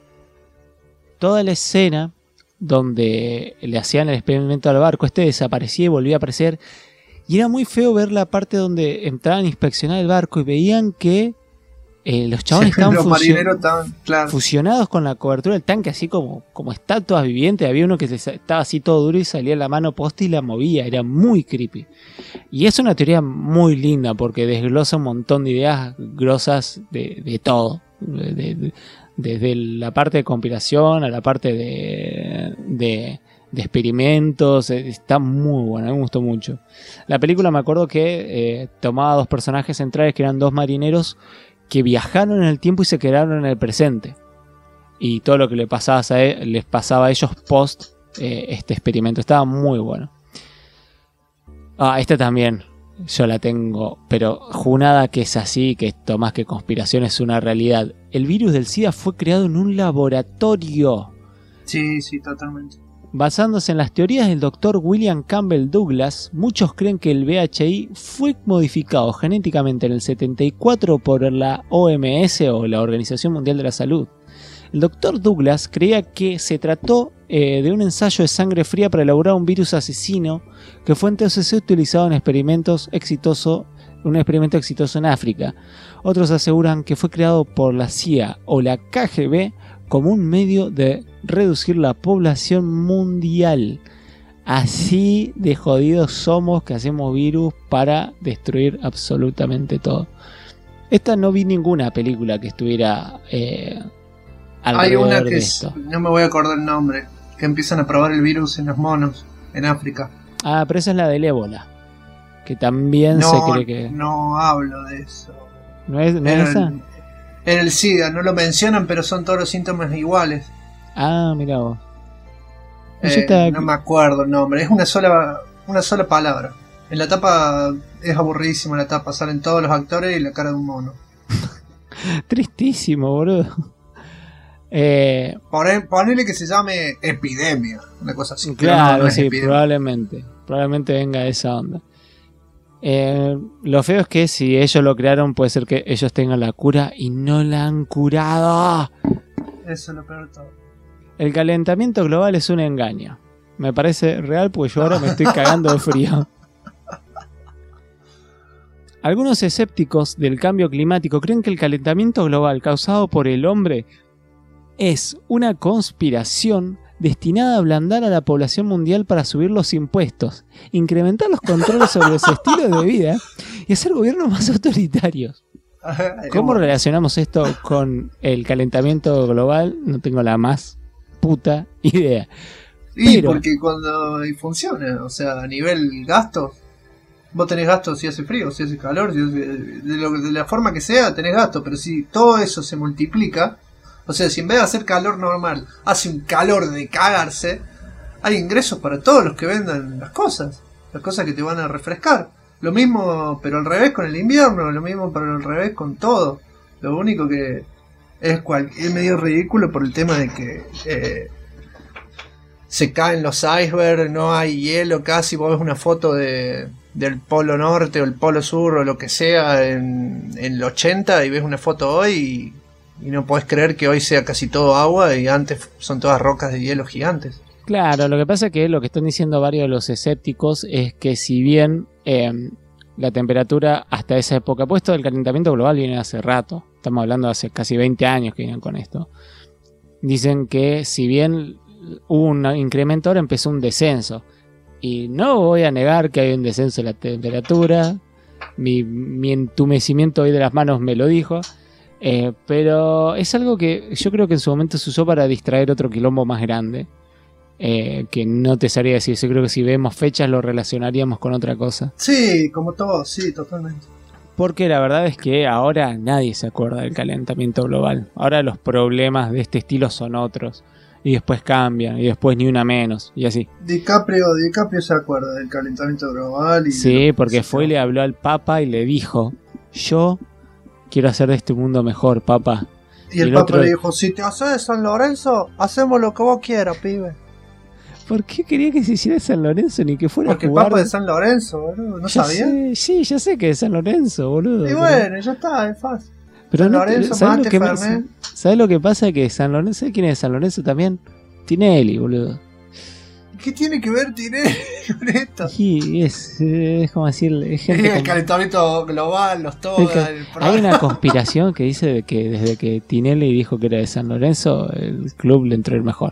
toda la escena donde le hacían el experimento al barco, desaparecía y volvía a aparecer. Y era muy feo ver la parte donde entraban a inspeccionar el barco y veían que los chabones estaban fusionados con la cobertura del tanque, así como estatuas vivientes. Había uno que estaba así todo duro y salía la mano posta y la movía. Era muy creepy. Y es una teoría muy linda porque desglosa un montón de ideas grosas de todo. Desde la parte de conspiración a la parte de experimentos. Está muy buena, me gustó mucho. La película, me acuerdo que tomaba 2 personajes centrales que eran 2 marineros que viajaron en el tiempo y se quedaron en el presente. Y todo lo que les pasaba a ellos post este experimento. Estaba muy bueno. Esta también yo la tengo, pero junada que es así, que esto más que conspiración es una realidad. El virus del SIDA fue creado en un laboratorio. Sí, totalmente. Basándose en las teorías del Dr. William Campbell Douglas, muchos creen que el VIH fue modificado genéticamente en el 74 por la OMS o la Organización Mundial de la Salud. El Dr. Douglas creía que se trató de un ensayo de sangre fría para elaborar un virus asesino que fue entonces utilizado en un experimento exitoso en África. Otros aseguran que fue creado por la CIA o la KGB como un medio de reducir la población mundial. Así de jodidos somos que hacemos virus para destruir absolutamente todo. Esta no vi ninguna película que estuviera hay una que no me voy a acordar el nombre, que empiezan a probar el virus en los monos en África. Pero esa es la del ébola, que también se cree que... No hablo de eso. ¿No es esa? En el SIDA, no lo mencionan, pero son todos los síntomas iguales. Mirá vos. No me acuerdo el nombre, es una sola palabra. En la tapa es aburridísima la tapa, salen todos los actores y la cara de un mono. Tristísimo, boludo. Ponele que se llame epidemia, una cosa así. Claro, no sí, probablemente venga de esa onda. Lo feo es que si ellos lo crearon, puede ser que ellos tengan la cura y no la han curado. Eso es lo peor de todo. El calentamiento global es un engaño. Me parece real porque yo ahora me estoy cagando de frío. Algunos escépticos del cambio climático creen que el calentamiento global causado por el hombre es una conspiración destinada a ablandar a la población mundial para subir los impuestos, incrementar los controles sobre los estilos de vida y hacer gobiernos más autoritarios. ¿Cómo relacionamos esto con el calentamiento global? No tengo la más puta idea. Pero, porque cuando funciona, o sea, a nivel gastos, vos tenés gastos si hace frío, si hace calor, de la forma que sea tenés gastos, pero si todo eso se multiplica, o sea, si en vez de hacer calor normal hace un calor de cagarse, hay ingresos para todos los que vendan las cosas que te van a refrescar. Lo mismo, pero al revés con el invierno, lo mismo pero al revés con todo. Lo único que es medio ridículo por el tema de que se caen los icebergs, no hay hielo casi. Vos ves una foto del polo norte o el polo sur o lo que sea en el 80 y ves una foto hoy y no podés creer que hoy sea casi todo agua y antes son todas rocas de hielo gigantes. Claro, lo que pasa es que lo que están diciendo varios de los escépticos es que si bien la temperatura hasta esa época, puesto el calentamiento global viene hace rato, estamos hablando de hace casi 20 años que vienen con esto, dicen que si bien hubo un incremento, ahora empezó un descenso. Y no voy a negar que hay un descenso de la temperatura. Mi entumecimiento hoy de las manos me lo dijo. Pero es algo que yo creo que en su momento se usó para distraer otro quilombo más grande. Que no te sabría decir. Yo creo que si vemos fechas lo relacionaríamos con otra cosa. Sí, como todo, sí, totalmente. Porque la verdad es que ahora nadie se acuerda del calentamiento global. Ahora los problemas de este estilo son otros. Y después cambian, y después ni una menos, y así. DiCaprio se acuerda del calentamiento global. Sí, porque fue y le habló al Papa y le dijo: yo quiero hacer de este mundo mejor, Papa. Y el Papa le dijo: si te haces de San Lorenzo, hacemos lo que vos quieras, pibe. ¿Por qué quería que se hiciera de San Lorenzo ni que fuera porque a jugar? Porque el Papa de San Lorenzo, boludo, ¿no sabías? Sí, ya sé que es San Lorenzo, boludo. Y bueno, ya está, es fácil. Pero no, ¿sabes lo que pasa? Que San Lorenzo, ¿sabes quién es San Lorenzo también? Tinelli, boludo. ¿Qué tiene que ver Tinelli con esto? Sí, es como decirle, es gente el calentamiento global, los todos. Hay una conspiración que dice que desde que Tinelli dijo que era de San Lorenzo, el club le entró el mejor.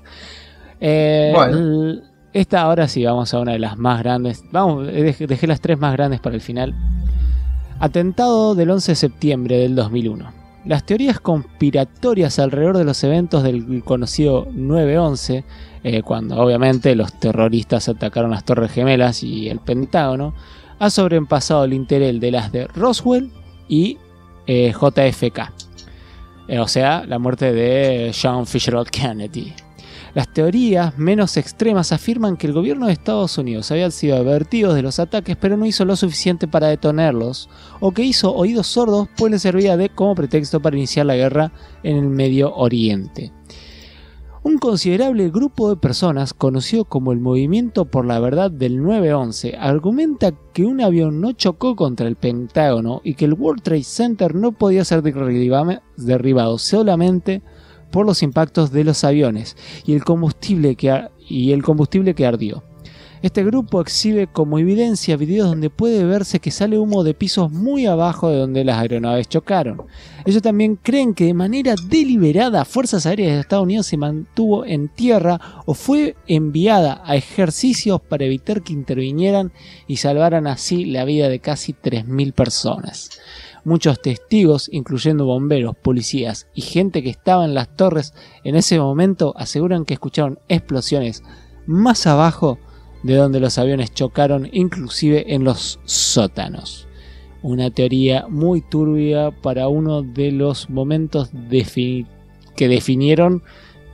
Bueno. Esta ahora sí vamos a una de las más grandes. Dejé las tres más grandes para el final. Atentado del 11 de septiembre del 2001. Las teorías conspiratorias alrededor de los eventos del conocido 9/11, cuando obviamente los terroristas atacaron las Torres Gemelas y el Pentágono, ha sobrepasado el interés de las de Roswell y JFK. O sea, la muerte de John Fitzgerald Kennedy. Las teorías menos extremas afirman que el gobierno de Estados Unidos había sido advertido de los ataques, pero no hizo lo suficiente para detenerlos, o que hizo oídos sordos, pues le servía como pretexto para iniciar la guerra en el Medio Oriente. Un considerable grupo de personas, conocido como el Movimiento por la Verdad del 9/11, argumenta que un avión no chocó contra el Pentágono y que el World Trade Center no podía ser derribado solamente por los impactos de los aviones y el combustible que ardió. Este grupo exhibe como evidencia videos donde puede verse que sale humo de pisos muy abajo de donde las aeronaves chocaron. Ellos también creen que de manera deliberada Fuerzas Aéreas de Estados Unidos se mantuvo en tierra o fue enviada a ejercicios para evitar que intervinieran y salvaran así la vida de casi 3.000 personas. Muchos testigos, incluyendo bomberos, policías y gente que estaba en las torres en ese momento, aseguran que escucharon explosiones más abajo de donde los aviones chocaron, inclusive en los sótanos. Una teoría muy turbia para uno de los momentos que definieron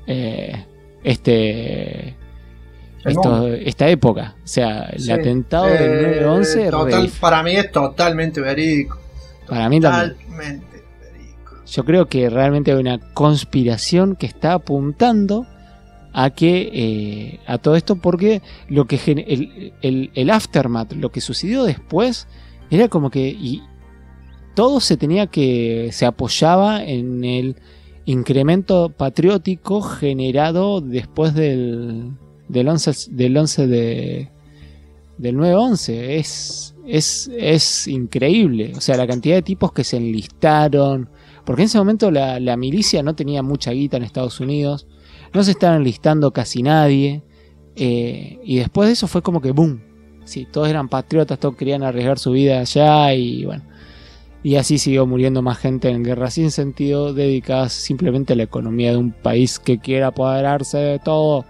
esta época. O sea, el atentado del 9/11 para mí es totalmente verídico. Para mí también. Yo creo que realmente hay una conspiración que está apuntando a que a todo esto, porque lo que el aftermath, lo que sucedió después, era como que todo se apoyaba en el incremento patriótico generado después del 9/11. Es increíble, o sea, la cantidad de tipos que se enlistaron, porque en ese momento la milicia no tenía mucha guita en Estados Unidos, no se estaba enlistando casi nadie, y después de eso fue como que boom, sí, todos eran patriotas, todos querían arriesgar su vida allá, y bueno, y así siguió muriendo más gente en guerras sin sentido, dedicadas simplemente a la economía de un país que quiere apoderarse de todo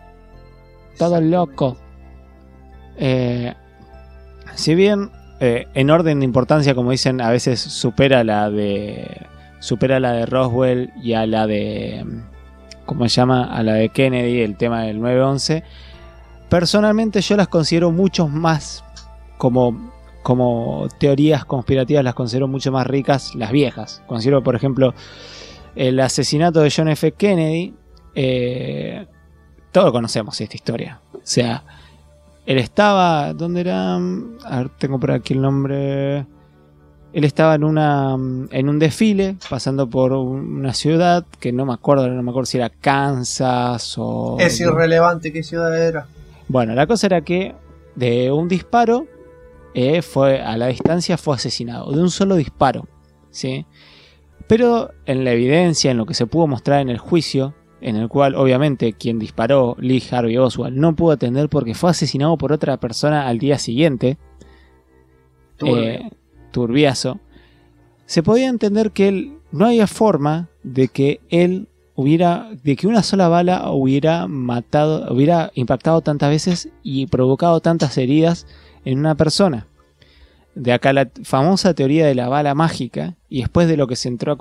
loco. Si bien en orden de importancia, como dicen, a veces supera a la de Roswell y a la de a la de Kennedy, el tema del 9/11, personalmente yo las considero mucho más como teorías conspirativas, las considero mucho más ricas las viejas. Considero, por ejemplo, El asesinato de John F. Kennedy, todos conocemos esta historia. O sea, él estaba, ¿dónde era? A ver, tengo por aquí el nombre. Él estaba en un desfile, pasando por una ciudad que no me acuerdo si era Kansas o... Es irrelevante qué ciudad era. Bueno, la cosa era que de un disparo, fue a la distancia fue asesinado, de un solo disparo, ¿sí? Pero en la evidencia, en lo que se pudo mostrar en el juicio, en el cual obviamente quien disparó, Lee Harvey Oswald, no pudo atender porque fue asesinado por otra persona al día siguiente. Turbiazo. Se podía entender que no había forma de que una sola bala hubiera impactado tantas veces y provocado tantas heridas en una persona. De acá la famosa teoría de la bala mágica, y después de lo que se entró a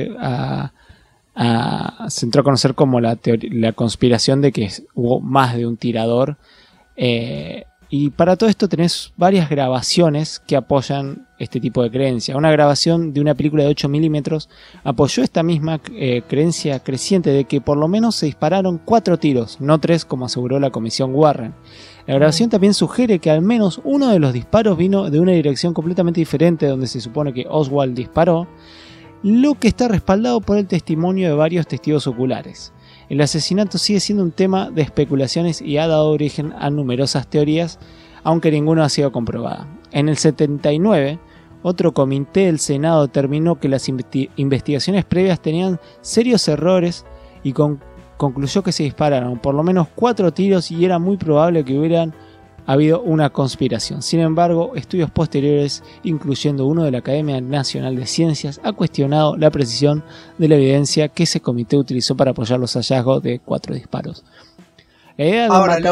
conocer como la conspiración de que hubo más de un tirador. Y para todo esto tenés varias grabaciones que apoyan este tipo de creencia. Una grabación de una película de 8 milímetros apoyó esta misma creencia creciente de que por lo menos se dispararon 4 tiros, no 3 como aseguró la comisión Warren. La grabación también sugiere que al menos uno de los disparos vino de una dirección completamente diferente donde se supone que Oswald disparó, lo que está respaldado por el testimonio de varios testigos oculares. El asesinato sigue siendo un tema de especulaciones y ha dado origen a numerosas teorías, aunque ninguna ha sido comprobada. En el 79, otro comité del Senado determinó que las investigaciones previas tenían serios errores y concluyó que se dispararon por lo menos 4 tiros y era muy probable que hubieran habido una conspiración. Sin embargo, estudios posteriores, incluyendo uno de la Academia Nacional de Ciencias, ha cuestionado la precisión de la evidencia que ese comité utilizó para apoyar los hallazgos de 4 disparos. La idea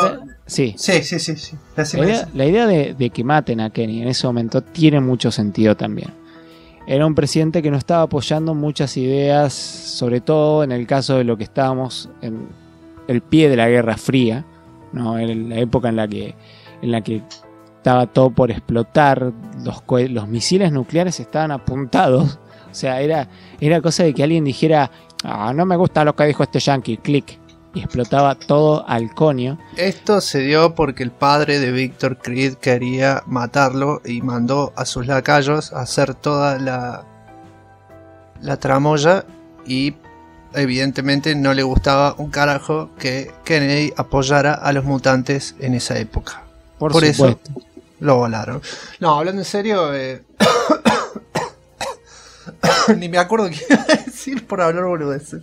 de que maten a Kenny en ese momento tiene mucho sentido también. Era un presidente que no estaba apoyando muchas ideas, sobre todo en el caso de lo que estábamos en el pie de la Guerra Fría, ¿no? En la época en la que estaba todo por explotar, los misiles nucleares estaban apuntados. O sea, era cosa de que alguien dijera, no me gusta lo que dijo este yankee, clic, y explotaba todo al coño. Esto se dio porque el padre de Victor Creed quería matarlo y mandó a sus lacayos a hacer toda la tramoya, y evidentemente no le gustaba un carajo que Kennedy apoyara a los mutantes en esa época. Por eso lo volaron. No, hablando en serio, ni me acuerdo qué iba a decir por hablar boludeces.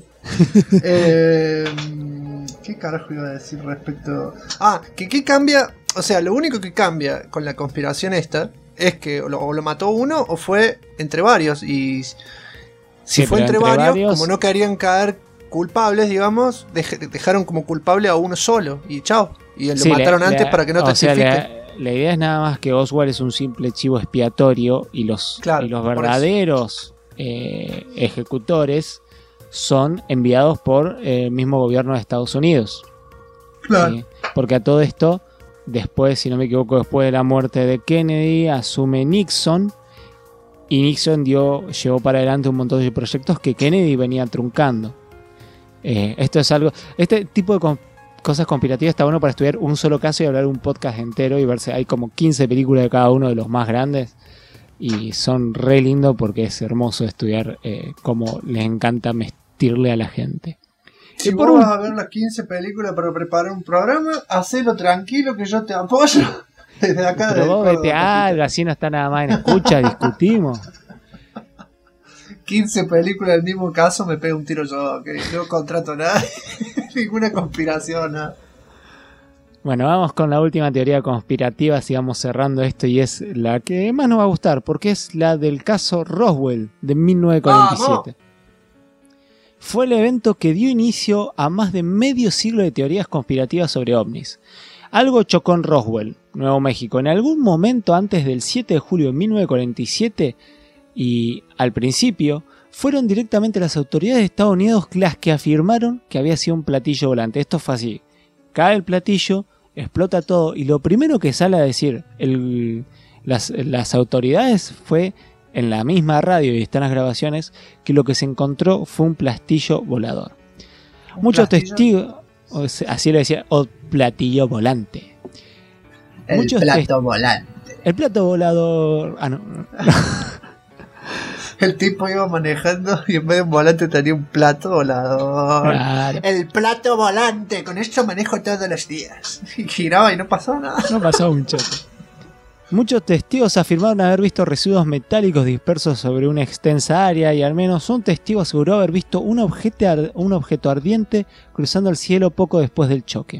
¿Qué carajo iba a decir respecto? ¿Qué cambia? O sea, lo único que cambia con la conspiración esta es que o lo mató uno o fue entre varios. Y si fue entre varios, como no querían caer culpables, digamos, dejaron como culpable a uno solo y chao. Y lo mataron antes para que no testifique. La idea es nada más que Oswald es un simple chivo expiatorio y los verdaderos ejecutores son enviados por el mismo gobierno de Estados Unidos. Claro. Porque a todo esto, después, si no me equivoco, después de la muerte de Kennedy, asume Nixon. Y Nixon llevó para adelante un montón de proyectos que Kennedy venía truncando. Esto es algo. Este tipo de cosas conspirativas está bueno para estudiar un solo caso y hablar un podcast entero y verse. Hay como 15 películas de cada uno de los más grandes. Y son re lindos porque es hermoso estudiar cómo les encanta mentirle a la gente. Si vos vas a ver las 15 películas para preparar un programa, hacelo tranquilo que yo te apoyo. Desde acá. Pero vos vete algo, así no está nada más en escucha, discutimos. 15 películas del mismo caso, me pego un tiro yo, que no contrato nada, ninguna conspiración, nada. Bueno, vamos con la última teoría conspirativa, sigamos cerrando esto, y es la que más nos va a gustar, porque es la del caso Roswell de 1947. Fue el evento que dio inicio a más de medio siglo de teorías conspirativas sobre ovnis. Algo chocó en Roswell, Nuevo México, en algún momento antes del 7 de julio de 1947, y al principio fueron directamente las autoridades de Estados Unidos las que afirmaron que había sido un platillo volante. Esto fue así: cae el platillo, explota todo, y lo primero que sale a decir las autoridades fue en la misma radio, y están las grabaciones, que lo que se encontró fue un platillo volador. Muchos testigos, así le decía, o platillo volante. El plato volante. El plato volador. Ah, no. El tipo iba manejando y en vez de un volante tenía un plato volador. Claro. El plato volante, con esto manejo todos los días. Y giraba y no pasó nada. No pasó un choque. Muchos testigos afirmaron haber visto residuos metálicos dispersos sobre una extensa área, y al menos un testigo aseguró haber visto un objeto ardiente cruzando el cielo poco después del choque.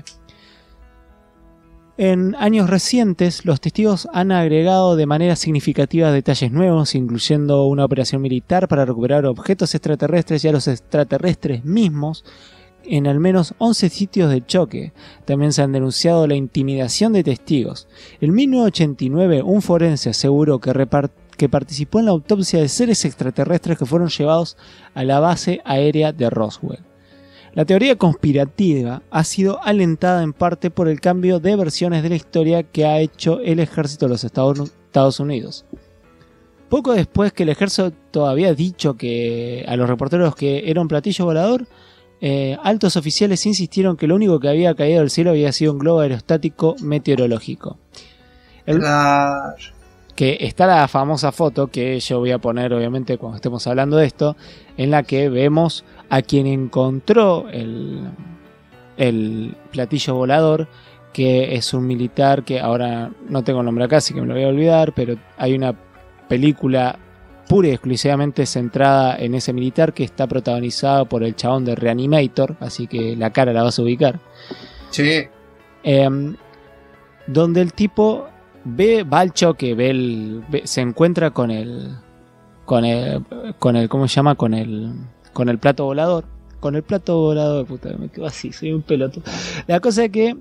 En años recientes, los testigos han agregado de manera significativa detalles nuevos, incluyendo una operación militar para recuperar objetos extraterrestres y a los extraterrestres mismos en al menos 11 sitios de choque. También se han denunciado la intimidación de testigos. En 1989, un forense aseguró que participó en la autopsia de seres extraterrestres que fueron llevados a la base aérea de Roswell. La teoría conspirativa ha sido alentada en parte por el cambio de versiones de la historia que ha hecho el ejército de los Estados Unidos. Poco después que el ejército había dicho que a los reporteros que era un platillo volador, altos oficiales insistieron que lo único que había caído del cielo había sido un globo aerostático meteorológico. Que está la famosa foto que yo voy a poner obviamente cuando estemos hablando de esto, en la que vemos a quien encontró el platillo volador, que es un militar que ahora no tengo el nombre acá, así que me lo voy a olvidar, pero hay una película pura y exclusivamente centrada en ese militar que está protagonizada por el chabón de Reanimator, así que la cara la vas a ubicar. Sí. Donde el tipo va al choque, se encuentra con el ¿cómo se llama? Con el plato volador. Con el plato volador, puta, me quedo así, soy un pelotudo. La cosa es que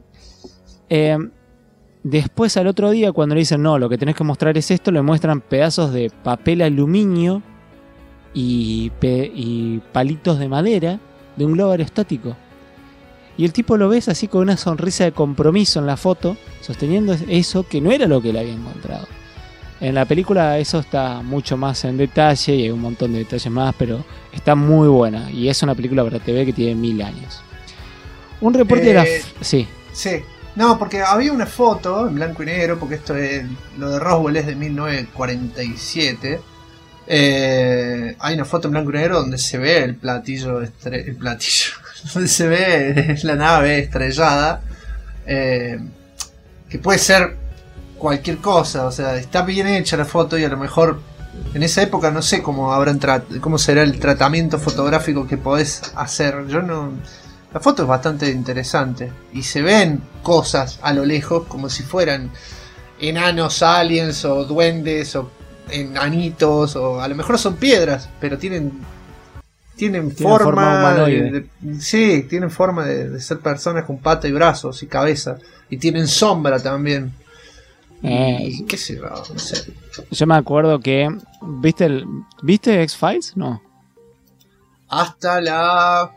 después al otro día, cuando le dicen no, lo que tenés que mostrar es esto, le muestran pedazos de papel aluminio y palitos de madera de un globo aerostático. Y el tipo lo ves así con una sonrisa de compromiso en la foto, sosteniendo eso que no era lo que le había encontrado. En la película eso está mucho más en detalle y hay un montón de detalles más, pero está muy buena. Y es una película para TV que tiene 1000 años. Un reporte de la... Sí. Sí. No, porque había una foto en blanco y negro, porque lo de Roswell es de 1947. Hay una foto en blanco y negro donde se ve el platillo, donde se ve la nave estrellada, que puede ser cualquier cosa, o sea, está bien hecha la foto y a lo mejor en esa época no sé cómo será el tratamiento fotográfico que podés hacer. La foto es bastante interesante y se ven cosas a lo lejos como si fueran enanos aliens o duendes o enanitos, o a lo mejor son piedras, pero tienen forma humanoide. Sí, tienen forma de ser personas con pata y brazos y cabeza, y tienen sombra también. Y qué sé yo, no sé. Yo me acuerdo que ¿viste X-Files? No. Hasta la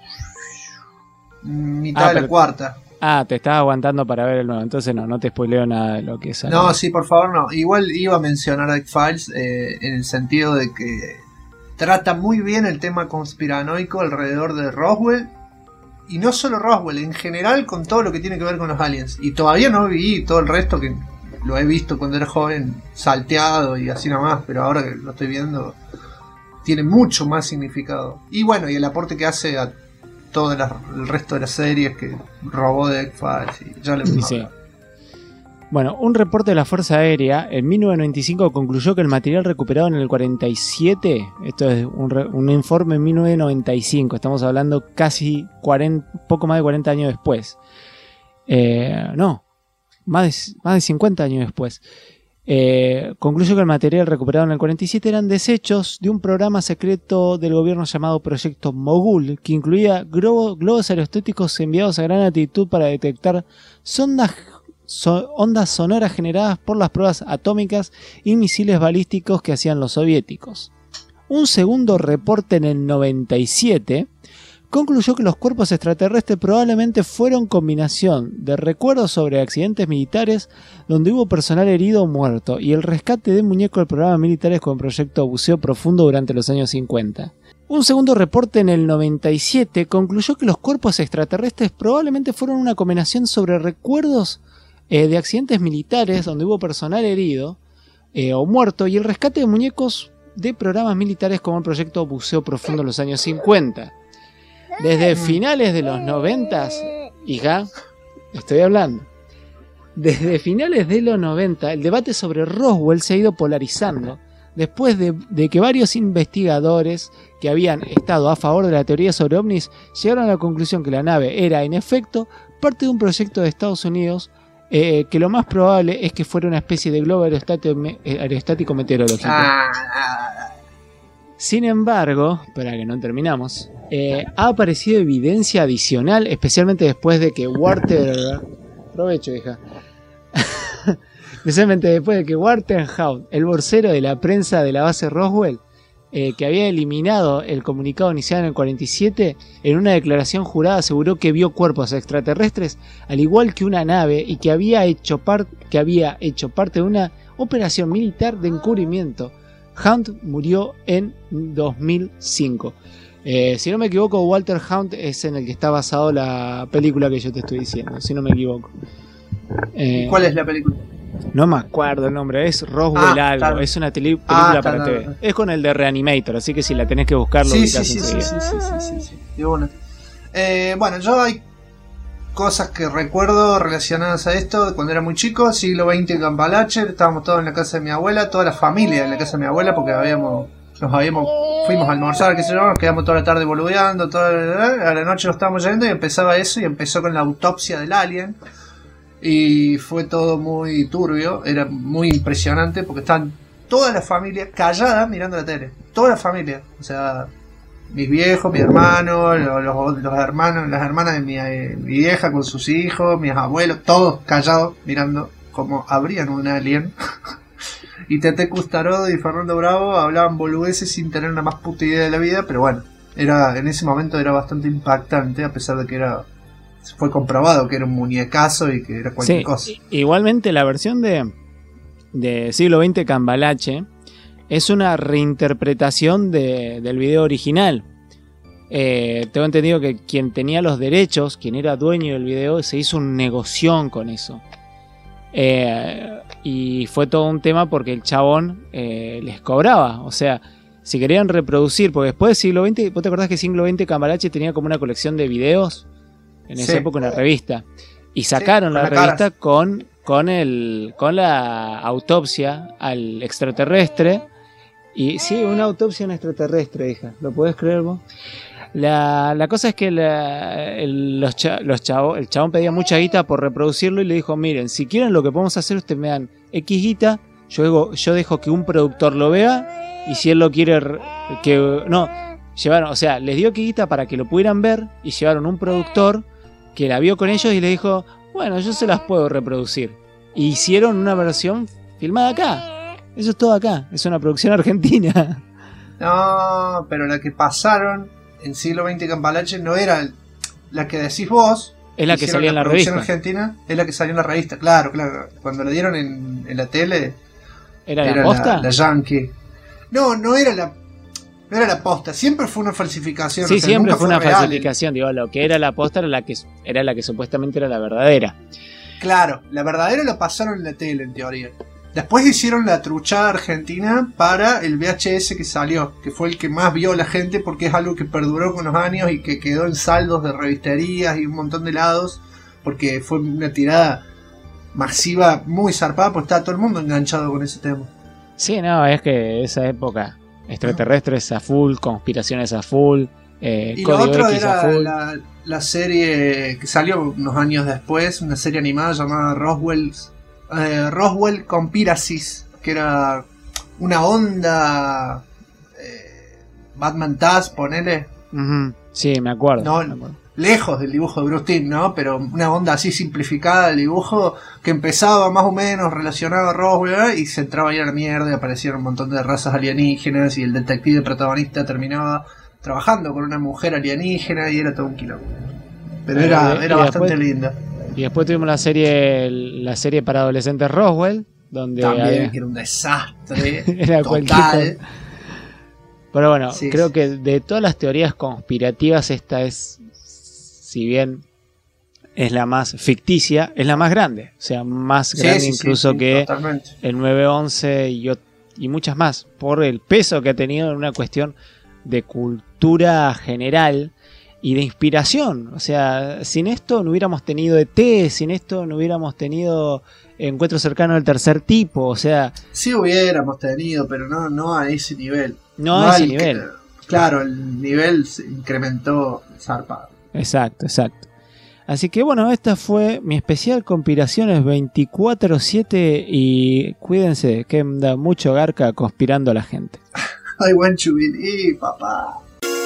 mitad de la cuarta. Te estaba aguantando para ver el nuevo, entonces no te spoileo nada de lo que sale. No, sí, por favor, no. Igual iba a mencionar X-Files en el sentido de que trata muy bien el tema conspiranoico alrededor de Roswell. Y no solo Roswell, en general con todo lo que tiene que ver con los aliens. Y todavía no vi todo el resto, que lo he visto cuando era joven, salteado y así nomás, pero ahora que lo estoy viendo tiene mucho más significado. Y bueno, y el aporte que hace a todo el resto de las series que robó de X-Files, y ya le hemos hablado. Bueno, un reporte de la Fuerza Aérea en 1995 concluyó que el material recuperado en el 47, esto es un informe en 1995, estamos hablando casi poco más de 40 años después. Más de 50 años después. Concluyó que el material recuperado en el 47 eran desechos de un programa secreto del gobierno llamado Proyecto Mogul, que incluía globos aerostáticos enviados a gran altitud para detectar ondas sonoras generadas por las pruebas atómicas y misiles balísticos que hacían los soviéticos. Un segundo reporte en el 97 concluyó que los cuerpos extraterrestres probablemente fueron combinación de recuerdos sobre accidentes militares donde hubo personal herido o muerto y el rescate de muñecos de programas militares con el proyecto Buceo Profundo durante los años 50. Un segundo reporte en el 97 concluyó que los cuerpos extraterrestres probablemente fueron una combinación sobre recuerdos de accidentes militares donde hubo personal herido o muerto y el rescate de muñecos de programas militares como el proyecto Buceo Profundo en los años 50. Desde finales de los 90, hija, estoy hablando. Desde finales de los 90, el debate sobre Roswell se ha ido polarizando después de que varios investigadores que habían estado a favor de la teoría sobre ovnis llegaron a la conclusión que la nave era, en efecto, parte de un proyecto de Estados Unidos, que lo más probable es que fuera una especie de globo aerostático meteorológico. Sin embargo, espera que no terminamos, ha aparecido evidencia adicional, especialmente después de que Walter... Provecho, hija. Especialmente después de que Waterhouse, el vocero de la prensa de la base Roswell, que había eliminado el comunicado inicial en el 47, en una declaración jurada aseguró que vio cuerpos extraterrestres, al igual que una nave, y que había hecho parte de una operación militar de encubrimiento. Hunt murió en 2005. Si no me equivoco, Walter Hunt es en el que está basado la película que yo te estoy diciendo, si no me equivoco. ¿Cuál es la película? No me acuerdo el nombre, es Roswell algo, claro. Es una película para TV. No. Es con el de Reanimator, así que si la tenés que buscar lo ubicás enseguida. Sí. Y bueno, yo hay cosas que recuerdo relacionadas a esto cuando era muy chico, siglo XX en Cambalache, estábamos todos en la casa de mi abuela, toda la familia en la casa de mi abuela, porque fuimos a almorzar, qué sé yo, nos quedamos toda la tarde boludeando, a la noche nos estábamos yendo y empezaba eso, y empezó con la autopsia del alien. Y fue todo muy turbio, era muy impresionante porque estaban toda la familia callada mirando la tele, toda la familia, o sea, mis viejos, mi hermano, los hermanos, las hermanas de mi vieja con sus hijos, mis abuelos, todos callados mirando como abrían un alien. Y Tete Custarot y Fernando Bravo hablaban boludeces sin tener una más puta idea de la vida, pero bueno, en ese momento era bastante impactante, a pesar de que fue comprobado que era un muñecazo y que era cualquier cosa. Igualmente la versión de siglo XX Cambalache es una reinterpretación del video original. Tengo entendido que quien tenía los derechos, quien era dueño del video, se hizo un negoción con eso. Y fue todo un tema porque el chabón les cobraba. O sea, si querían reproducir, porque después del siglo XX, ¿vos te acordás que siglo XX Cambalache tenía como una colección de videos? En esa época una revista. Y sacaron la revista con la autopsia al extraterrestre. Y sí, una autopsia a un extraterrestre, hija. ¿Lo podés creer vos? La cosa es que el chabón pedía mucha guita por reproducirlo y le dijo, miren, si quieren lo que podemos hacer, ustedes me dan X guita, yo dejo que un productor lo vea, y si él lo quiere llevaron, o sea, les dio X guita para que lo pudieran ver, y llevaron un productor que la vio con ellos y le dijo, bueno, yo se las puedo reproducir. Y hicieron una versión filmada acá. Eso es todo acá, es una producción argentina. No, pero la que pasaron en siglo XX Cambalache no era la que decís vos. Es la que salía en la revista. Argentina es la que salió en la revista, claro. Cuando la dieron en la tele. ¿Era la posta? La Yankee. No era la posta, siempre fue una falsificación. Sí, o sea, siempre fue una falsificación. Digo, lo que era la posta era la que supuestamente era la verdadera. Claro, la verdadera la pasaron en la tele, en teoría. Después hicieron la truchada argentina para el VHS que salió, que fue el que más vio la gente porque es algo que perduró con los años y que quedó en saldos de revisterías y un montón de lados, porque fue una tirada masiva muy zarpada, porque estaba todo el mundo enganchado con ese tema. Sí, no, es que esa época, extraterrestres a full, conspiraciones a full, y lo otro era la serie que salió unos años después, una serie animada llamada Roswell Conspiracies, que era una onda Batman Taz, ponele. Uh-huh. Sí, me acuerdo. No, lejos del dibujo de Bruce Timm, ¿no? Pero una onda así simplificada del dibujo que empezaba más o menos relacionado a Roswell y se entraba ahí a la mierda y aparecieron un montón de razas alienígenas y el detective protagonista terminaba trabajando con una mujer alienígena y era todo un quilombo. Pero era bastante lindo. Y después tuvimos la serie para adolescentes Roswell, donde también que era un desastre era total. Pero bueno, sí, creo que de todas las teorías conspirativas esta es, si bien es la más ficticia, es la más grande. O sea, más grande incluso que totalmente. El 9/11 y muchas más, por el peso que ha tenido en una cuestión de cultura general y de inspiración. O sea, sin esto no hubiéramos tenido ET, sin esto no hubiéramos tenido Encuentro Cercano del Tercer Tipo. O sea, sí hubiéramos tenido, pero no a ese nivel. No a ese nivel. Claro, el nivel se incrementó zarpado. Exacto. Así que bueno, esta fue mi especial Conspiraciones 24/7 y cuídense, que da mucho garca conspirando a la gente. I want to believe, papá.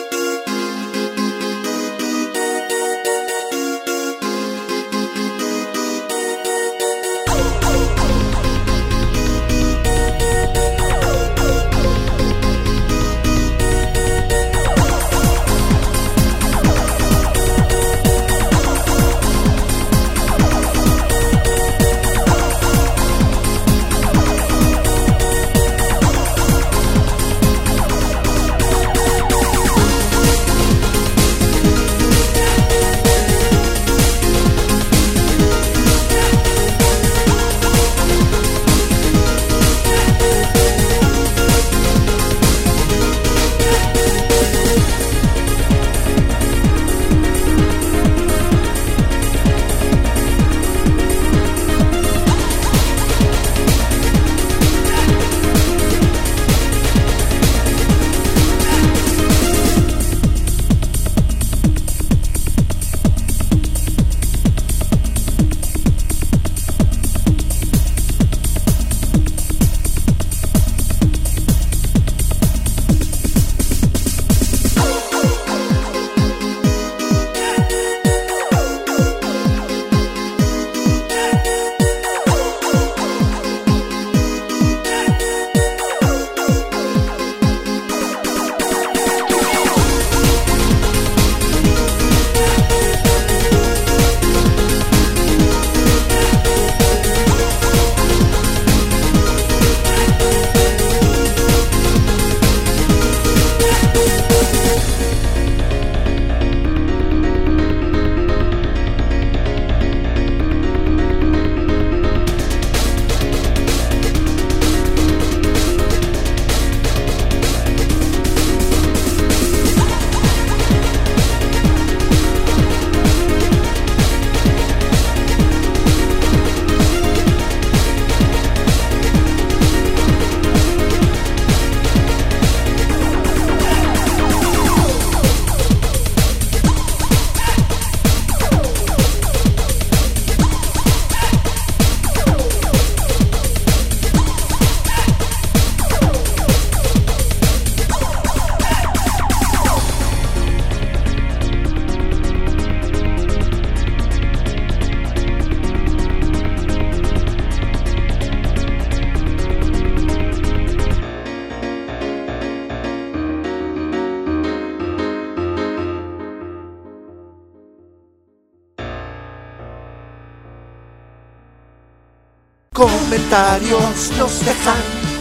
Comentarios nos dejan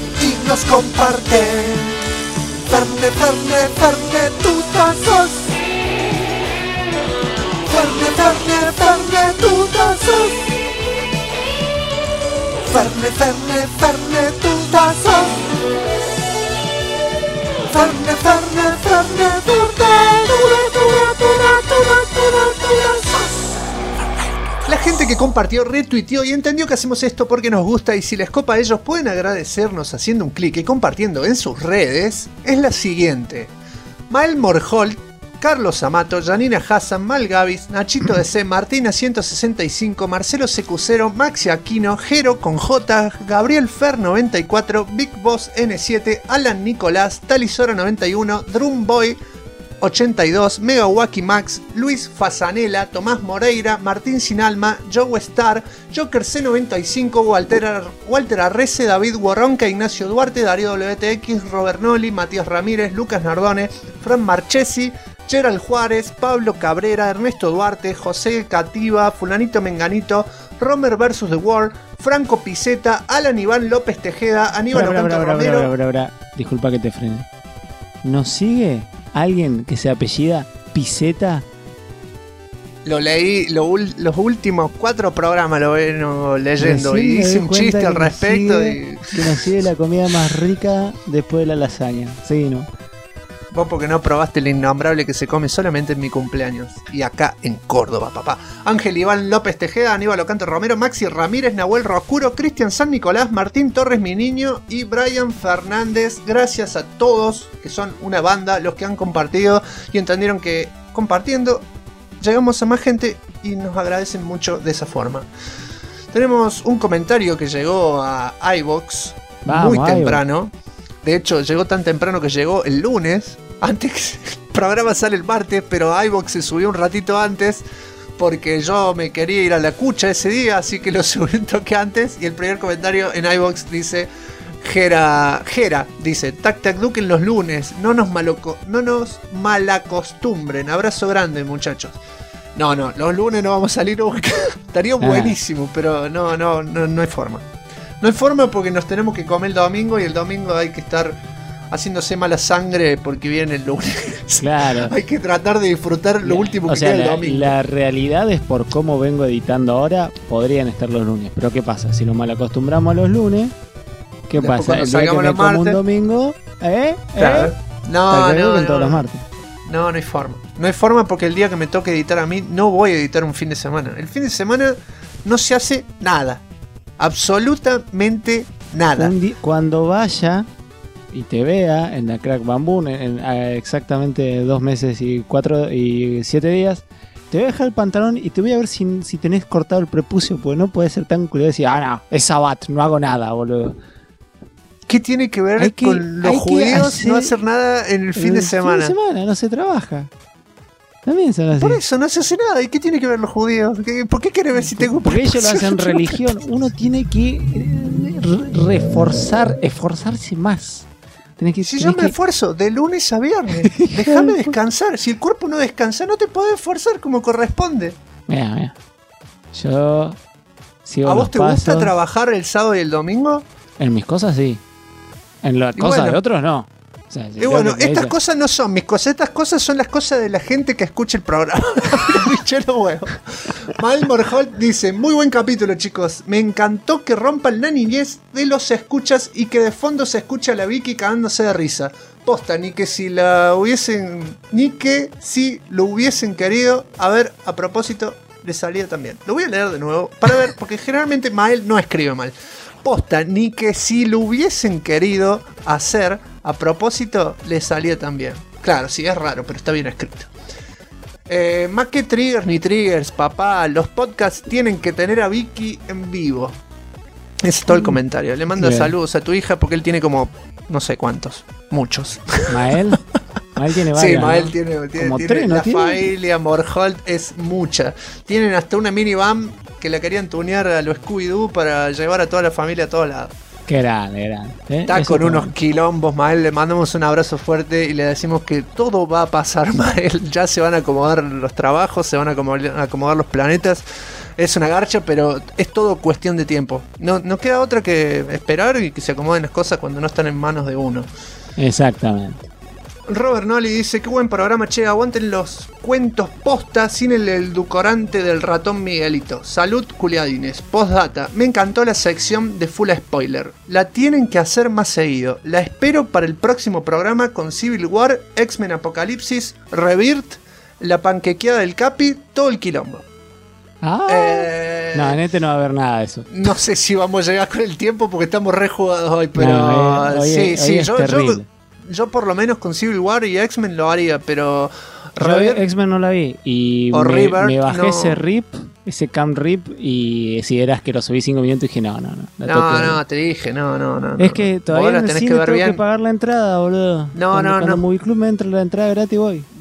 y nos comparten. Ferne, tú sos. Ferne, tú sos. Ferne, tú sos. Ferne, tú La gente que compartió, retuiteó y entendió que hacemos esto porque nos gusta y si les copa a ellos pueden agradecernos haciendo un clic y compartiendo en sus redes, es la siguiente: Mael Morholt, Carlos Amato, Janina Hassan, Mal Gavis, Nachito DC, Martina 165, Marcelo Secucero, Maxi Aquino, Jero con J, Gabriel Fer 94, Big Boss N7, Alan Nicolás, Talisora 91, Drum Boy, 82, Megawaki Max, Luis Fasanela, Tomás Moreira, Martín Sinalma, Joe Star, Joker C95, Walter Arrece, David Guarronca, Ignacio Duarte, Darío WTX, Robert Noli, Matías Ramírez, Lucas Nardone, Fran Marchesi, Gerald Juárez, Pablo Cabrera, Ernesto Duarte, José Cativa, Fulanito Menganito, Romer vs. The World, Franco Piceta, Alan Iván López Tejeda, Aníbal Ocanto Romero. Disculpa que te frene. ¿Nos sigue alguien que se apellida Piceta? Lo leí, los últimos 4 programas lo vengo leyendo y hice un chiste al respecto. Que nos sigue la comida más rica después de la lasaña. Sí, ¿no? Vos porque no probaste el innombrable que se come solamente en mi cumpleaños. Y acá en Córdoba, papá. Ángel Iván López Tejeda, Aníbal Ocante Romero, Maxi Ramírez, Nahuel Roscuro, Cristian San Nicolás, Martín Torres Mi Niño y Brian Fernández. Gracias a todos, que son una banda, los que han compartido y entendieron que compartiendo llegamos a más gente y nos agradecen mucho de esa forma. Tenemos un comentario que llegó a iVoox muy temprano. De hecho, llegó tan temprano que llegó el lunes. Antes que el programa sale el martes, pero iVoox se subió un ratito antes porque yo me quería ir a la cucha ese día, así que lo subí un toque antes. Y el primer comentario en iVoox dice: Jera dice, tac tac duken los lunes, no nos malacostumbren. Abrazo grande, muchachos. No, los lunes no vamos a salir nunca. Estaría buenísimo, pero no hay forma. No hay forma porque nos tenemos que comer el domingo y el domingo hay que estar haciéndose mala sangre porque viene el lunes. Claro. Hay que tratar de disfrutar lo último que queda el domingo. La realidad es, por cómo vengo editando ahora, podrían estar los lunes. Pero ¿qué pasa? Si nos malacostumbramos a los lunes, ¿qué después pasa? El día que me como un domingo, claro. No, todos los martes. No hay forma. No hay forma porque el día que me toque editar a mí, no voy a editar un fin de semana. El fin de semana no se hace nada. Absolutamente nada. Cuando vaya y te vea en la Crack Bamboo en exactamente 2 meses y 4 y 7 días, te voy a dejar el pantalón y te voy a ver si tenés cortado el prepucio, porque no puede ser tan culiado y decir, no, es Sabbat, no hago nada, boludo. ¿Qué tiene que ver con los judíos no hacer nada en el fin de semana? El fin de semana no se trabaja. También son así. Por eso no se hace nada. ¿Y qué tiene que ver los judíos? ¿Por qué querés ver si tengo un Porque ellos lo hacen religión. Uno tiene que esforzarse más. Si yo me esfuerzo de lunes a viernes, déjame descansar. Si el cuerpo no descansa, no te podés esforzar como corresponde. Mira. Yo sigo ¿A vos te gusta trabajar el sábado y el domingo? En mis cosas sí. En las cosas de otros no. O sea, y bueno, estas cosas no son mis cosas, estas cosas son las cosas de la gente que escucha el programa. Mael Morholt dice: muy buen capítulo, chicos. Me encantó que rompan la niñez de los escuchas y que de fondo se escucha a la Vicky cagándose de risa. Posta, ni que si lo hubiesen querido. A ver, a propósito, le salía también. Lo voy a leer de nuevo para ver, porque generalmente Mael no escribe mal. Posta, ni que si lo hubiesen querido hacer, a propósito, le salía también. Claro, sí, es raro, pero está bien escrito. Más que triggers ni triggers, papá, los podcasts tienen que tener a Vicky en vivo. Ese es todo el comentario. Le mando saludos a tu hija porque él tiene como no sé cuántos, muchos. ¿Mael? Mael tiene varios. Sí, Mael tiene como 3, ¿no? La familia Morholt es mucha. Tienen hasta una minivan que la querían tunear a lo Scooby-Doo para llevar a toda la familia a todos lados. Qué grande. Está eso con unos quilombos, Mael. Le mandamos un abrazo fuerte y le decimos que todo va a pasar, Mael. Ya se van a acomodar los trabajos, se van a acomodar los planetas. Es una garcha, pero es todo cuestión de tiempo. No queda otra que esperar y que se acomoden las cosas cuando no están en manos de uno. Exactamente. Robert Noli dice: qué buen programa, che, aguanten los cuentos posta sin el edulcorante del ratón Miguelito. Salud, culiadines. Postdata, me encantó la sección de full spoiler. La tienen que hacer más seguido. La espero para el próximo programa con Civil War, X-Men Apocalipsis, Rebirth, la panquequeada del Capi, todo el quilombo. No, en este no va a haber nada de eso. No sé si vamos a llegar con el tiempo porque estamos re jugados hoy, pero hoy yo por lo menos con Civil War y X-Men lo haría, pero X-Men no la vi y me bajé ese Camp Rip y si era asqueroso, vi 5 minutos y dije no, te dije, no. Es que todavía en el cine tengo que pagar la entrada, boludo. No. Movie Club me entra la entrada gratis, voy.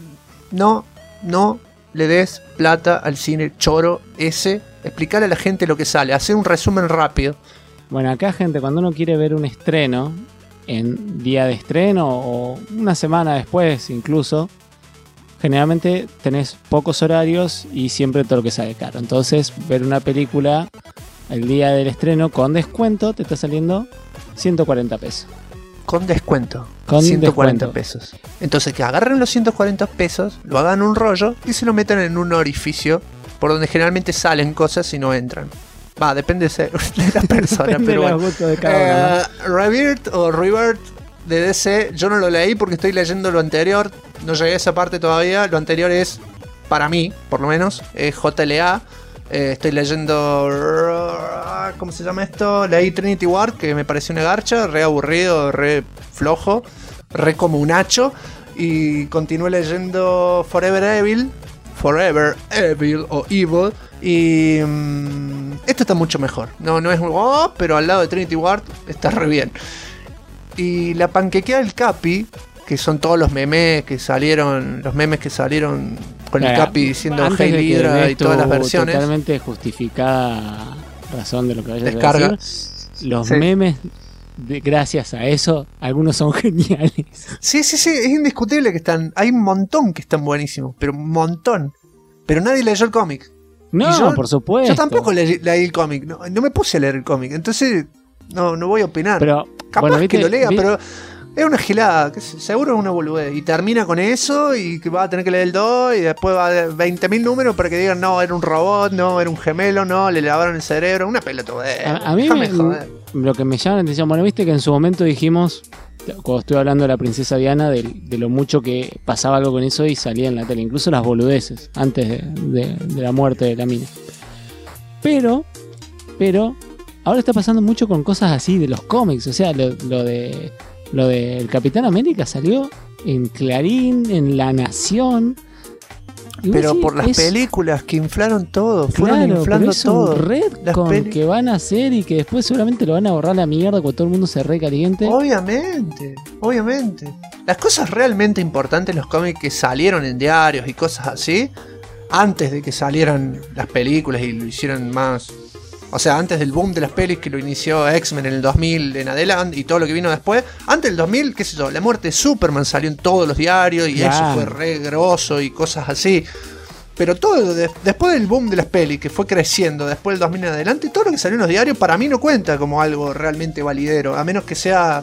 no le des plata al cine choro ese. Explicarle a la gente lo que sale, hacer un resumen rápido. Bueno, acá, gente, cuando uno quiere ver un estreno, en día de estreno o una semana después incluso, generalmente tenés pocos horarios y siempre todo lo que sale caro. Entonces, ver una película el día del estreno con descuento te está saliendo 140 pesos. Con descuento. Con 140 descuento. pesos. Entonces que agarren los 140 pesos, lo hagan un rollo y se lo metan en un orificio por donde generalmente salen cosas y no entran. Va, depende de la persona. Depende pero de bueno. los gustos de cada uno, Rebirth de DC, yo no lo leí porque estoy leyendo lo anterior. No llegué a esa parte todavía. Lo anterior es, para mí, por lo menos, JLA. Estoy leyendo... ¿Cómo se llama esto? Leí Trinity War, que me pareció una garcha. Re aburrido, re flojo. Re como un hacho. Y continué leyendo Forever Evil o Evil. Y esto está mucho mejor. No es pero al lado de Trinity War está re bien. Y la panquequea del Capi, que son todos los memes que salieron con el Capi diciendo Hail Hydra y todas las versiones. Totalmente justificada razón de lo que vayas Descarga. a decir. Los memes, gracias a eso, algunos son geniales. Sí, es indiscutible que están. Hay un montón que están buenísimos, pero un montón. Pero nadie leyó el cómic. No, por supuesto. Yo tampoco leí el cómic, no me puse a leer el cómic, entonces no voy a opinar. Pero, capaz bueno, que lo lea, pero es una gilada, seguro es una boludez. Y termina con eso y que va a tener que leer el 2 y después va a 20.000 números para que digan no, era un robot, no, era un gemelo, no, le lavaron el cerebro, una pelotudez. A mí lo que me llama la atención, bueno, viste que en su momento dijimos, cuando estuve hablando de la princesa Diana, de lo mucho que pasaba algo con eso y salía en la tele, incluso las boludeces, antes de la muerte de la mina. Pero, ahora está pasando mucho con cosas así de los cómics, o sea, lo de el Capitán América salió en Clarín, en La Nación. Pero por las películas que inflaron todo, fueron inflando todo. Un retcon que van a hacer y que después seguramente lo van a borrar a la mierda cuando todo el mundo se recaliente. Obviamente. Las cosas realmente importantes, los cómics que salieron en diarios y cosas así, antes de que salieran las películas y lo hicieran más... O sea, antes del boom de las pelis que lo inició X-Men en el 2000 en adelante y todo lo que vino después. Antes del 2000, qué sé yo, la muerte de Superman salió en todos los diarios y eso fue re grosso y cosas así. Pero todo después del boom de las pelis, que fue creciendo después del 2000 en adelante, todo lo que salió en los diarios para mí no cuenta como algo realmente validero. A menos que sea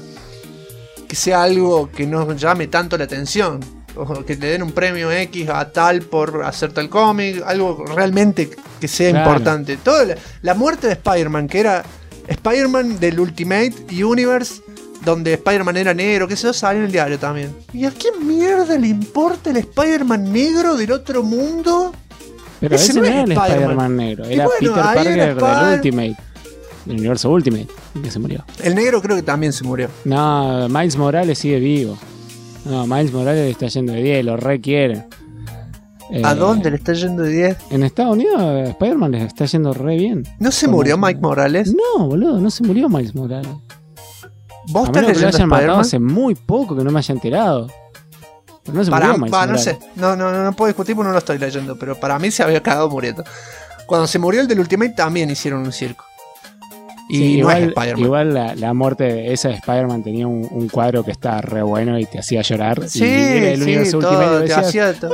algo que no llame tanto la atención. O que le den un premio X a tal por hacer tal cómic, algo realmente que sea importante. Toda la muerte de Spider-Man, que era Spider-Man del Ultimate Universe, donde Spider-Man era negro, que se salió en el diario también. ¿Y a qué mierda le importa el Spider-Man negro del otro mundo? Pero ese no era el Spider-Man negro, era Peter Parker del Ultimate. Del universo Ultimate, que se murió. El negro creo que también se murió. No, Miles Morales sigue vivo. No, Miles Morales le está yendo de 10, lo requiere. ¿A dónde le está yendo de 10? En Estados Unidos Spider-Man le está yendo re bien. ¿No se murió Mike Morales? No, boludo, no se murió Miles Morales. ¿Vos a menos que lo hayan matado hace muy poco, que no me haya enterado. Pero no se murió Miles Morales. No sé, no puedo discutir porque no lo estoy leyendo, pero para mí se había cagado muriendo. Cuando se murió el del Ultimate también hicieron un circo. Y sí, no es Spider-Man. Igual la muerte de esa de Spider-Man tenía un cuadro que estaba re bueno y te hacía llorar. Sí, y era el universo todo, te hacía todo.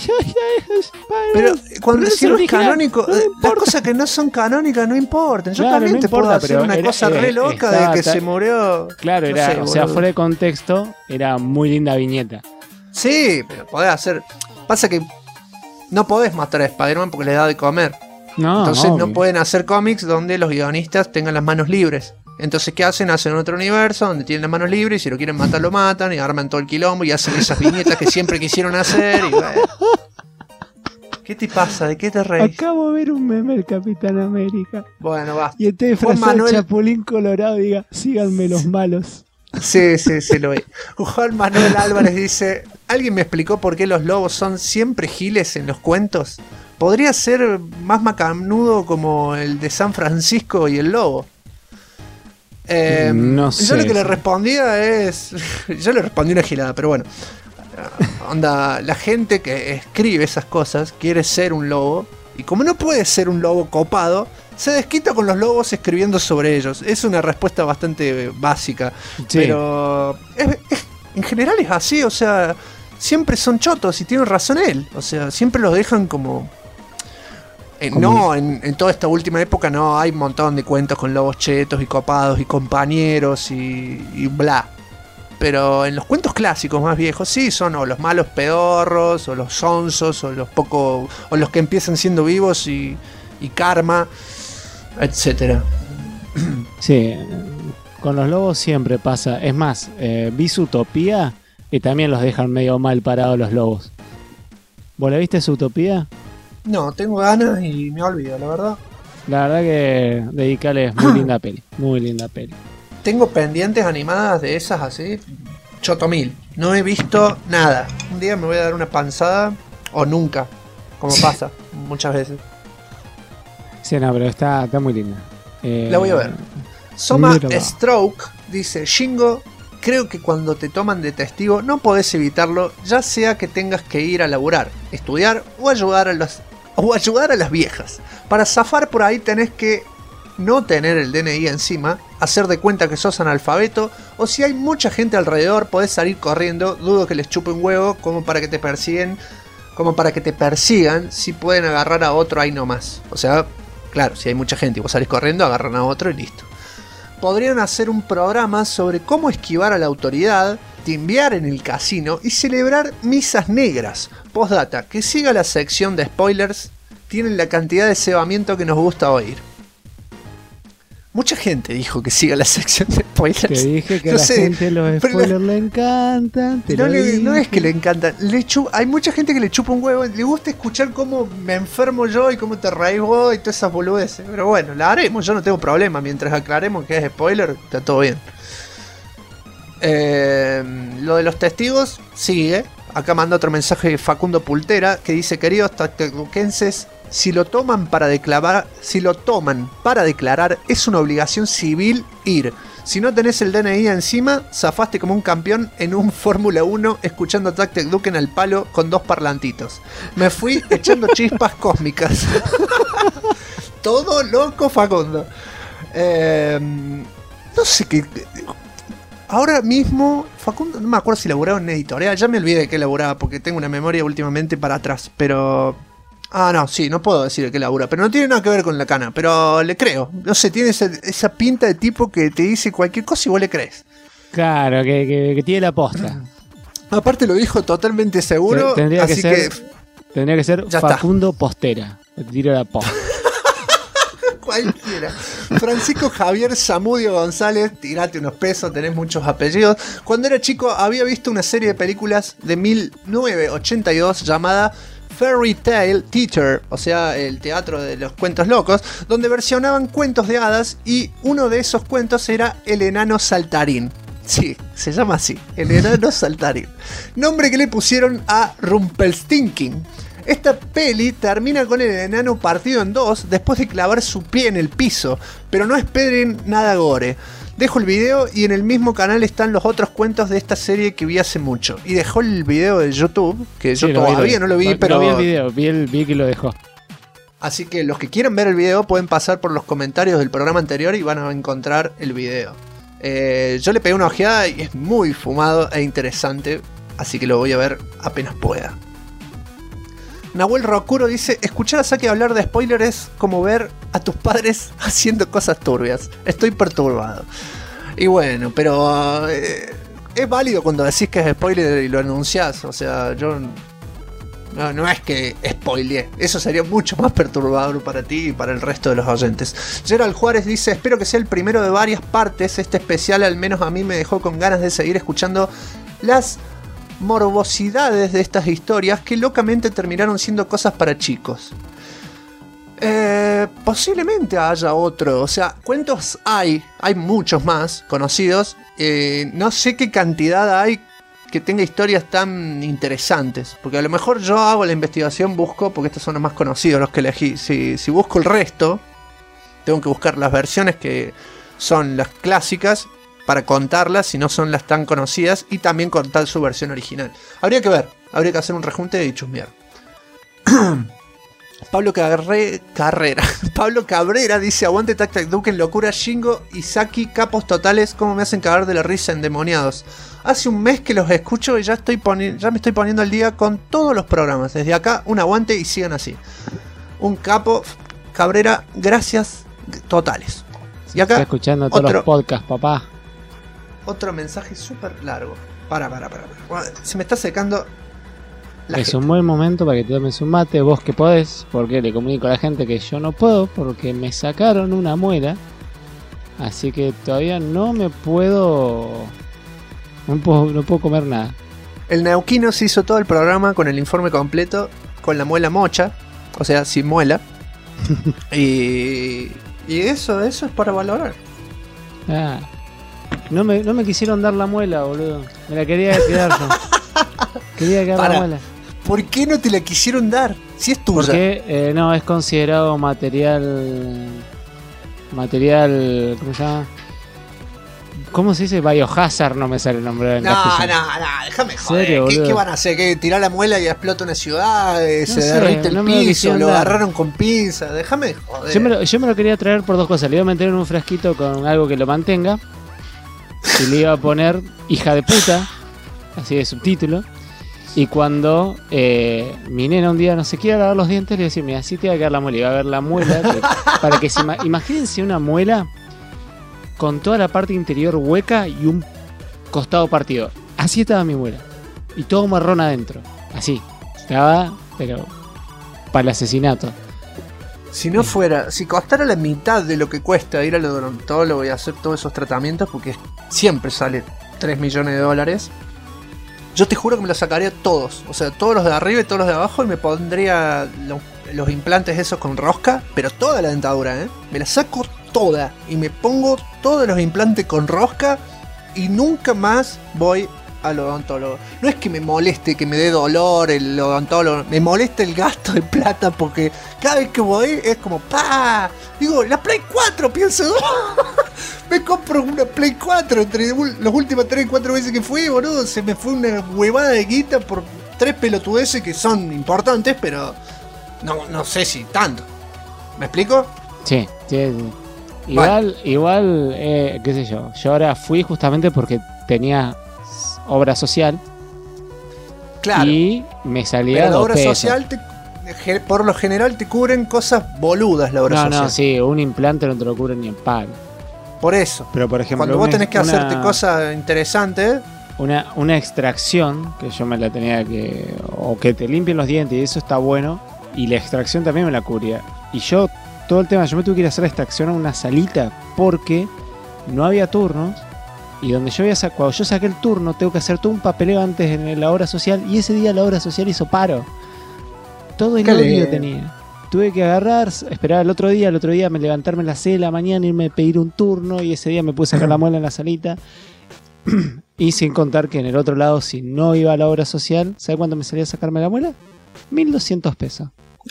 Pero cuando si no es canónico, las cosas que no son canónicas no importan. Yo también te puedo hacer una cosa re loca de que se murió. Claro, no sé, o sea, fuera de contexto, era muy linda viñeta. Sí, pero podés hacer. Pasa que no podés matar a Spider-Man porque le da de comer. Entonces no pueden hacer cómics donde los guionistas tengan las manos libres. Entonces, ¿qué hacen? Hacen otro universo donde tienen las manos libres y si lo quieren matar, lo matan y arman todo el quilombo y hacen esas viñetas que siempre quisieron hacer. Y bueno. ¿Qué te pasa? ¿De qué te reís? Acabo de ver un meme del Capitán América. Bueno, basta. Y este disfrazado de Chapulín Colorado diga, síganme los malos. Sí, lo vi. Juan Manuel Álvarez dice: ¿alguien me explicó por qué los lobos son siempre giles en los cuentos? Podría ser más macanudo como el de San Francisco y el lobo. No sé. Yo lo que le respondía es... Yo le respondí una gilada, pero bueno. Onda, la gente que escribe esas cosas quiere ser un lobo. Y como no puede ser un lobo copado, se desquita con los lobos escribiendo sobre ellos. Es una respuesta bastante básica. Sí. Pero en general es así, o sea, siempre son chotos y tiene razón él. O sea, siempre los dejan como... no, en toda esta última época no, hay un montón de cuentos con lobos chetos y copados y compañeros y bla. Pero en los cuentos clásicos más viejos sí son o los malos pedorros, o los sonsos, o los que empiezan siendo vivos y karma, etcétera. Sí, con los lobos siempre pasa. Es más, vi Zootopia y también los dejan medio mal parados los lobos. ¿Vos la viste Zootopia? No, tengo ganas y me olvido, la verdad. La verdad que dedicale, muy linda peli, muy linda peli. Tengo pendientes animadas de esas así, chotomil. No he visto nada. Un día me voy a dar una panzada, o nunca, como pasa muchas veces. Sí, no, pero está muy linda. La voy a ver. Soma Stroke dice: Shingo, creo que cuando te toman de testigo no podés evitarlo, ya sea que tengas que ir a laburar, estudiar o ayudar a las viejas. Para zafar por ahí tenés que no tener el DNI encima, hacer de cuenta que sos analfabeto, o si hay mucha gente alrededor podés salir corriendo. Dudo que les chupe un huevo como para que te persigan si pueden agarrar a otro ahí nomás. O sea, claro, si hay mucha gente y vos salís corriendo, agarran a otro y listo. Podrían hacer un programa sobre cómo esquivar a la autoridad, timbear en el casino y celebrar misas negras. Postdata, que siga la sección de spoilers, tienen la cantidad de cebamiento que nos gusta oír. Mucha gente dijo que siga la sección de spoilers. Te dije que a la gente los spoilers le encantan. No es que le encantan. Hay mucha gente que le chupa un huevo. Le gusta escuchar cómo me enfermo yo y cómo te reís vos y todas esas boludeces. Pero bueno, la haremos. Yo no tengo problema. Mientras aclaremos que es spoiler, está todo bien. Lo de los testigos sigue. Acá manda otro mensaje Facundo Pultera que dice: queridos tacteduquenses, si lo toman para declarar, es una obligación civil ir. Si no tenés el DNI encima, zafaste como un campeón en un Fórmula 1 escuchando Tacteduquen al palo con 2 parlantitos. Me fui echando chispas cósmicas. Todo loco, Facundo. No sé qué... Ahora mismo, Facundo, no me acuerdo si laburaba en editorial. Ya me olvidé de qué laburaba porque tengo una memoria últimamente para atrás. Pero... no, sí, no puedo decir que labura, pero no tiene nada que ver con la cana, pero le creo. No sé, tiene esa pinta de tipo que te dice cualquier cosa y vos le crees. Claro, que tiene la posta. Aparte lo dijo totalmente seguro, tendría que ser Facundo está. Postera. Tiro la posta. Cualquiera. Francisco Javier Zamudio González, tirate unos pesos, tenés muchos apellidos. Cuando era chico había visto una serie de películas de 1982 llamada Fairy Tale Theater, o sea, el teatro de los cuentos locos, donde versionaban cuentos de hadas y uno de esos cuentos era El Enano Saltarín. Sí, se llama así, El Enano Saltarín. Nombre que le pusieron a Rumpelstiltskin. Esta peli termina con el enano partido en 2 después de clavar su pie en el piso, pero no esperen nada gore. Dejo el video y en el mismo canal están los otros cuentos de esta serie que vi hace mucho. Y dejó el video de YouTube, que yo todavía no lo vi, pero... No vi el video, vi que lo dejó. Así que los que quieran ver el video pueden pasar por los comentarios del programa anterior y van a encontrar el video. Yo le pegué una ojeada y es muy fumado e interesante, así que lo voy a ver apenas pueda. Nahuel Rocuro dice: escuchar a Saki hablar de spoilers es como ver a tus padres haciendo cosas turbias. Estoy perturbado. Y bueno, pero es válido cuando decís que es spoiler y lo anunciás. O sea, yo no es que spoileé. Eso sería mucho más perturbador para ti y para el resto de los oyentes. Gerald Juárez dice: espero que sea el primero de varias partes. Este especial al menos a mí me dejó con ganas de seguir escuchando las morbosidades de estas historias que locamente terminaron siendo cosas para chicos. Posiblemente haya otro, o sea, cuentos hay muchos más conocidos. No sé qué cantidad hay que tenga historias tan interesantes, porque a lo mejor yo hago la investigación, busco, porque estos son los más conocidos, los que elegí. Si busco el resto, tengo que buscar las versiones que son las clásicas para contarlas, si no son las tan conocidas, y también contar su versión original. Habría que ver, Habría que hacer un rejunte y chusmear. Pablo Cabrera dice: aguante Tac Tac Duken, locura Shingo y Saki, capos totales, como me hacen cagar de la risa endemoniados. Hace un mes que los escucho y ya me estoy poniendo al día con todos los programas. Desde acá, un aguante y sigan así. Un capo, Cabrera, gracias totales. Y acá, estoy escuchando todos los podcasts, papá. Otro mensaje súper largo. Para. Se me está secando la es gente. Un buen momento para que te tomes un mate, vos que podés, porque le comunico a la gente que yo no puedo, porque me sacaron una muela. Así que todavía no puedo comer nada. El neuquino se hizo todo el programa con el informe completo, con la muela mocha, o sea, sin muela. y eso es para valorar. Ah, no me quisieron dar la muela, boludo. Me la quería quedar yo. Quería quedar la muela. ¿Por qué no te la quisieron dar? Si es tuya. Porque no, es considerado material. ¿Cómo se llama? ¿Cómo se dice? Biohazard, no me sale el nombre. No, déjame joder. ¿Qué van a hacer? ¿Que tirar la muela y explota una ciudad? Se derrite el piso, lo agarraron con pinza. Déjame joder. Yo me lo quería traer por dos cosas. Le iba a meter en un frasquito con algo que lo mantenga. Y le iba a poner hija de puta, así de subtítulo. Y cuando mi nena un día no se quiera lavar los dientes, le iba a decir: mira, así te va a quedar la muela. Y va a ver la muela. Para que imagínense una muela con toda la parte interior hueca y un costado partido. Así estaba mi muela. Y todo marrón adentro. Así. Estaba, pero para el asesinato. Si no fuera, si costara la mitad de lo que cuesta ir al odontólogo y hacer todos esos tratamientos, porque siempre sale 3 millones de dólares, yo te juro que me los sacaría todos. O sea, todos los de arriba y todos los de abajo, y me pondría los implantes esos con rosca, pero toda la dentadura, me la saco toda y me pongo todos los implantes con rosca y nunca más voy al odontólogo. No es que me moleste, que me dé dolor el odontólogo, me molesta el gasto de plata, porque cada vez que voy es como ¡pah! Digo, la Play 4, pienso. Me compro una Play 4 entre las últimas 3-4 veces que fui, boludo. Se me fue una huevada de guita por 3 pelotudeces que son importantes, pero no sé si tanto. ¿Me explico? Sí. Igual, qué sé yo. Yo ahora fui justamente porque tenía obra social. Claro. Y me salía pero la obra pesos. Social por lo general te cubren cosas boludas, la obra social. No, sí, un implante no te lo cubren ni en pan. Por eso. Pero por ejemplo, cuando vos tenés que hacerte cosas interesantes, una extracción que yo me la tenía o que te limpien los dientes, y eso está bueno, y la extracción también me la cubría. Y yo todo el tema, yo me tuve que ir a hacer la extracción a una salita porque no había turnos. Y donde cuando yo saqué el turno, tengo que hacer todo un papeleo antes en la obra social. Y ese día la obra social hizo paro. Todo el odio tenía. Tuve que agarrar, esperar el otro día levantarme a las 6 de la mañana, irme a pedir un turno. Y ese día me pude sacar la muela en la salita. Y sin contar que en el otro lado, si no iba a la obra social, ¿sabe cuánto me salía a sacarme la muela? 1.200 pesos.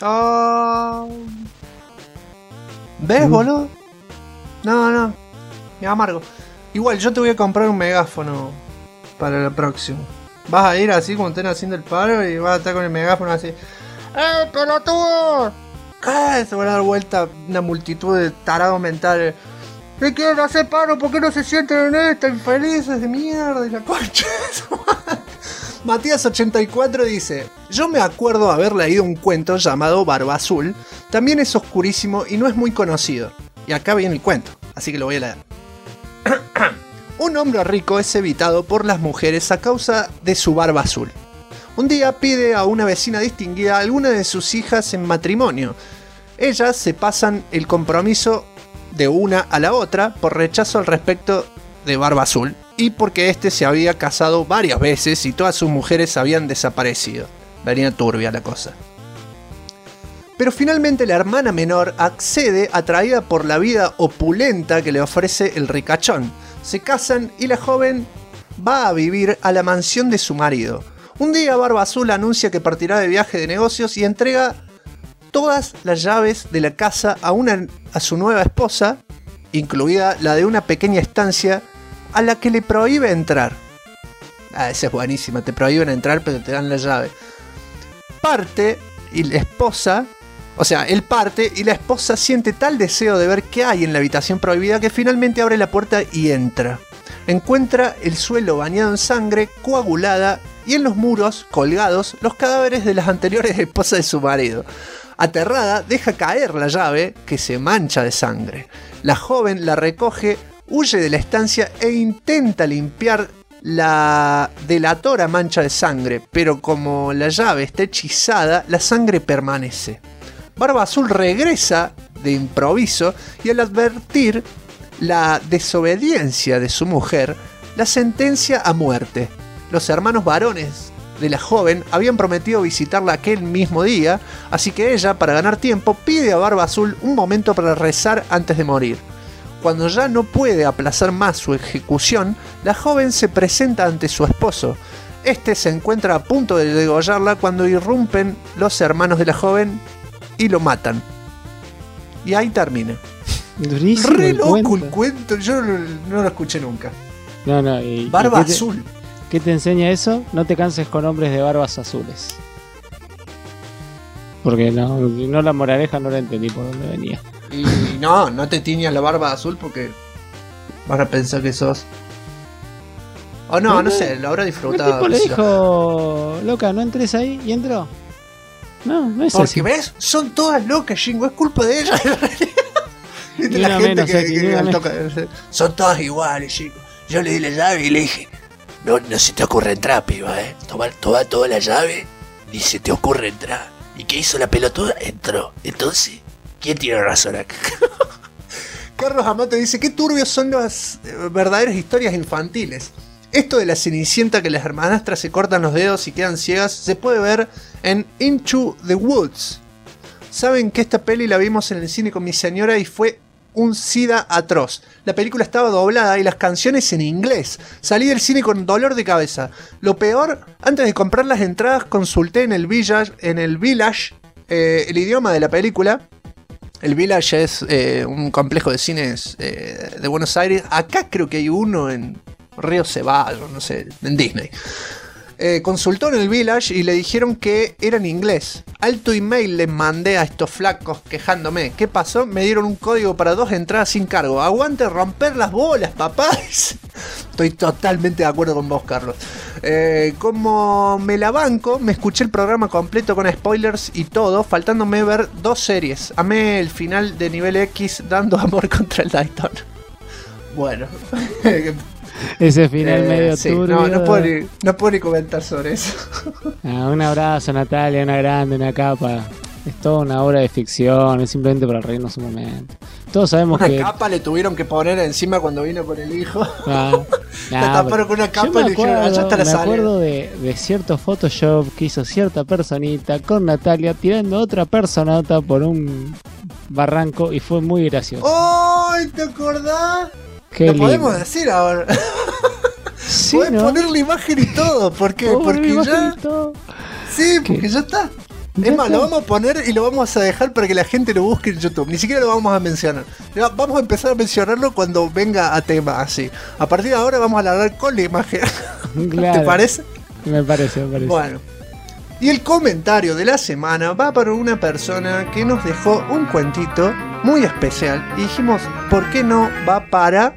¿Ves, boludo? No, me amargo. Igual, yo te voy a comprar un megáfono para la próxima. Vas a ir así como estén haciendo el paro y vas a estar con el megáfono así. Pelotudo! Se van a dar vuelta una multitud de tarados mentales. ¿Qué quieren hacer paro? ¿Por qué no se sienten en esta? Infelices de mierda y la concha. Matías84 dice: yo me acuerdo haber leído un cuento llamado Barba Azul. También es oscurísimo y no es muy conocido. Y acá viene el cuento, así que lo voy a leer. Un hombre rico es evitado por las mujeres a causa de su barba azul. Un día pide a una vecina distinguida a alguna de sus hijas en matrimonio. Ellas se pasan el compromiso de una a la otra por rechazo al respecto de Barba Azul y porque este se había casado varias veces y todas sus mujeres habían desaparecido. Venía turbia la cosa. Pero finalmente la hermana menor accede, atraída por la vida opulenta que le ofrece el ricachón. Se casan y la joven va a vivir a la mansión de su marido. Un día Barba Azul anuncia que partirá de viaje de negocios y entrega todas las llaves de la casa a su nueva esposa, incluida la de una pequeña estancia a la que le prohíbe entrar. Esa es buenísima, te prohíben entrar pero te dan la llave. Parte y la esposa, o sea, él parte y la esposa siente tal deseo de ver qué hay en la habitación prohibida que finalmente abre la puerta y entra. Encuentra el suelo bañado en sangre, coagulada, y en los muros, colgados, los cadáveres de las anteriores esposas de su marido. Aterrada, deja caer la llave, que se mancha de sangre. La joven la recoge, huye de la estancia e intenta limpiar la delatora mancha de sangre, pero como la llave está hechizada, la sangre permanece. Barba Azul regresa de improviso y al advertir la desobediencia de su mujer, la sentencia a muerte. Los hermanos varones de la joven habían prometido visitarla aquel mismo día, así que ella, para ganar tiempo, pide a Barba Azul un momento para rezar antes de morir. Cuando ya no puede aplazar más su ejecución, la joven se presenta ante su esposo. Este se encuentra a punto de degollarla cuando irrumpen los hermanos de la joven y lo matan. Y ahí termina. Durísimo. Re loco el cuento, yo no lo escuché nunca. No, Barba Azul. ¿Qué te enseña eso? No te canses con hombres de barbas azules. Porque no la moraleja no la entendí por dónde venía. Y no te tiñas la barba azul porque van a pensar que sos... O no sé, lo habrá disfrutado. El tipo le dijo, loca, no entres ahí, y entró. No es porque así. ¿ves? Son todas locas, Shingo, es culpa de ellas. Ni una menos, son todas iguales, chicos. Yo le di la llave y le dije, no se te ocurre entrar, piba, toma toda la llave, ni se te ocurre entrar. ¿Y qué hizo la pelotuda? Entró. Entonces, ¿quién tiene razón acá? Carlos Amato dice, qué turbios son las verdaderas historias infantiles. Esto de la Cenicienta que las hermanastras se cortan los dedos y quedan ciegas se puede ver en Into the Woods. Saben que esta peli la vimos en el cine con mi señora y fue un sida atroz. La película estaba doblada y las canciones en inglés. Salí del cine con dolor de cabeza. Lo peor, antes de comprar las entradas consulté en el Village, el idioma de la película. El Village es un complejo de cines de Buenos Aires. Acá creo que hay uno en Río Ceballos, no sé, en Disney. Consultó en el Village y le dijeron que era en inglés. Alto email les mandé a estos flacos quejándome. ¿Qué pasó? Me dieron un código para 2 entradas sin cargo. Aguante romper las bolas, papá. Estoy totalmente de acuerdo con vos, Carlos. Como me la banco, me escuché el programa completo con spoilers y todo, faltándome ver 2 series. Amé el final de Nivel X dando amor contra el Dayton. Bueno. Ese final medio sí, turbio. No puedo ni comentar sobre eso. Un abrazo, Natalia, una grande, una capa. Es toda una obra de ficción, es simplemente para reírnos un momento. Todos sabemos una que... Una capa le tuvieron que poner encima cuando vino con el hijo. La taparon con una capa y le dijeron, allá está la sala. Me acuerdo de cierto Photoshop que hizo cierta personita con Natalia tirando otra personata por un barranco y fue muy gracioso. ¡Ay! ¿Te acordás? Qué lo lindo. podemos decir ahora. Sí, podés ¿no? poner la imagen y todo. ¿Por qué? Porque ya. Sí, porque ya está. Es más, lo vamos a poner y lo vamos a dejar para que la gente lo busque en YouTube. Ni siquiera lo vamos a mencionar. Vamos a empezar a mencionarlo cuando venga a tema así. A partir de ahora vamos a hablar con la imagen. Claro. ¿Te parece? Me parece. Bueno. Y el comentario de la semana va para una persona que nos dejó un cuentito muy especial. Y dijimos, ¿por qué no va para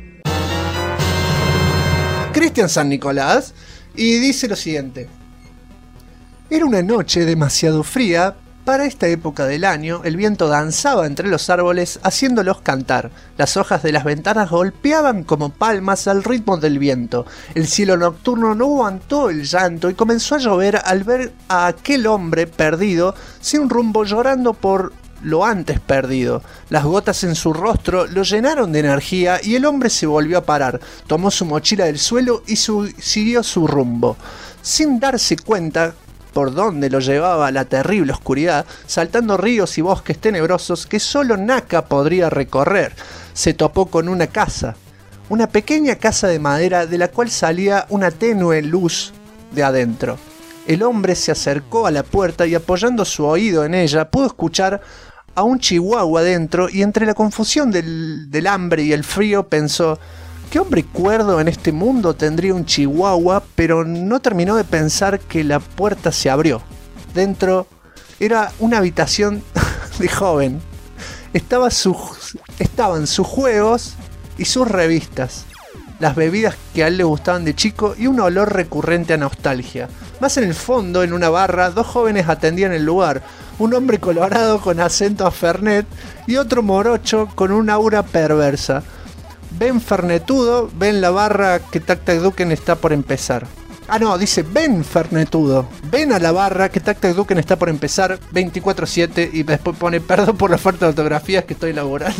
Cristian San Nicolás? Y dice lo siguiente. Era una noche demasiado fría. Para esta época del año, el viento danzaba entre los árboles haciéndolos cantar. Las hojas de las ventanas golpeaban como palmas al ritmo del viento. El cielo nocturno no aguantó el llanto y comenzó a llover al ver a aquel hombre perdido, sin rumbo, llorando por lo antes perdido. Las gotas en su rostro lo llenaron de energía y el hombre se volvió a parar. Tomó su mochila del suelo y siguió su rumbo. Sin darse cuenta por donde lo llevaba la terrible oscuridad, saltando ríos y bosques tenebrosos que solo Naka podría recorrer. Se topó con una casa, una pequeña casa de madera de la cual salía una tenue luz de adentro. El hombre se acercó a la puerta y apoyando su oído en ella pudo escuchar a un chihuahua dentro y entre la confusión del hambre y el frío pensó: ¿qué hombre cuerdo en este mundo tendría un chihuahua? Pero no terminó de pensar que la puerta se abrió. Dentro era una habitación de joven. Estaban sus juegos y sus revistas, las bebidas que a él le gustaban de chico y un olor recurrente a nostalgia. Más en el fondo, en una barra, 2 jóvenes atendían el lugar. Un hombre colorado con acento a Fernet y otro morocho con un aura perversa. Ven Fernetudo, ven la barra que Tac Tac Duken está por empezar. Ah, no, dice ven Fernetudo, ven a la barra que Tac Tac Duken está por empezar 24/7 y después pone perdón por la falta de ortografías que estoy elaborando.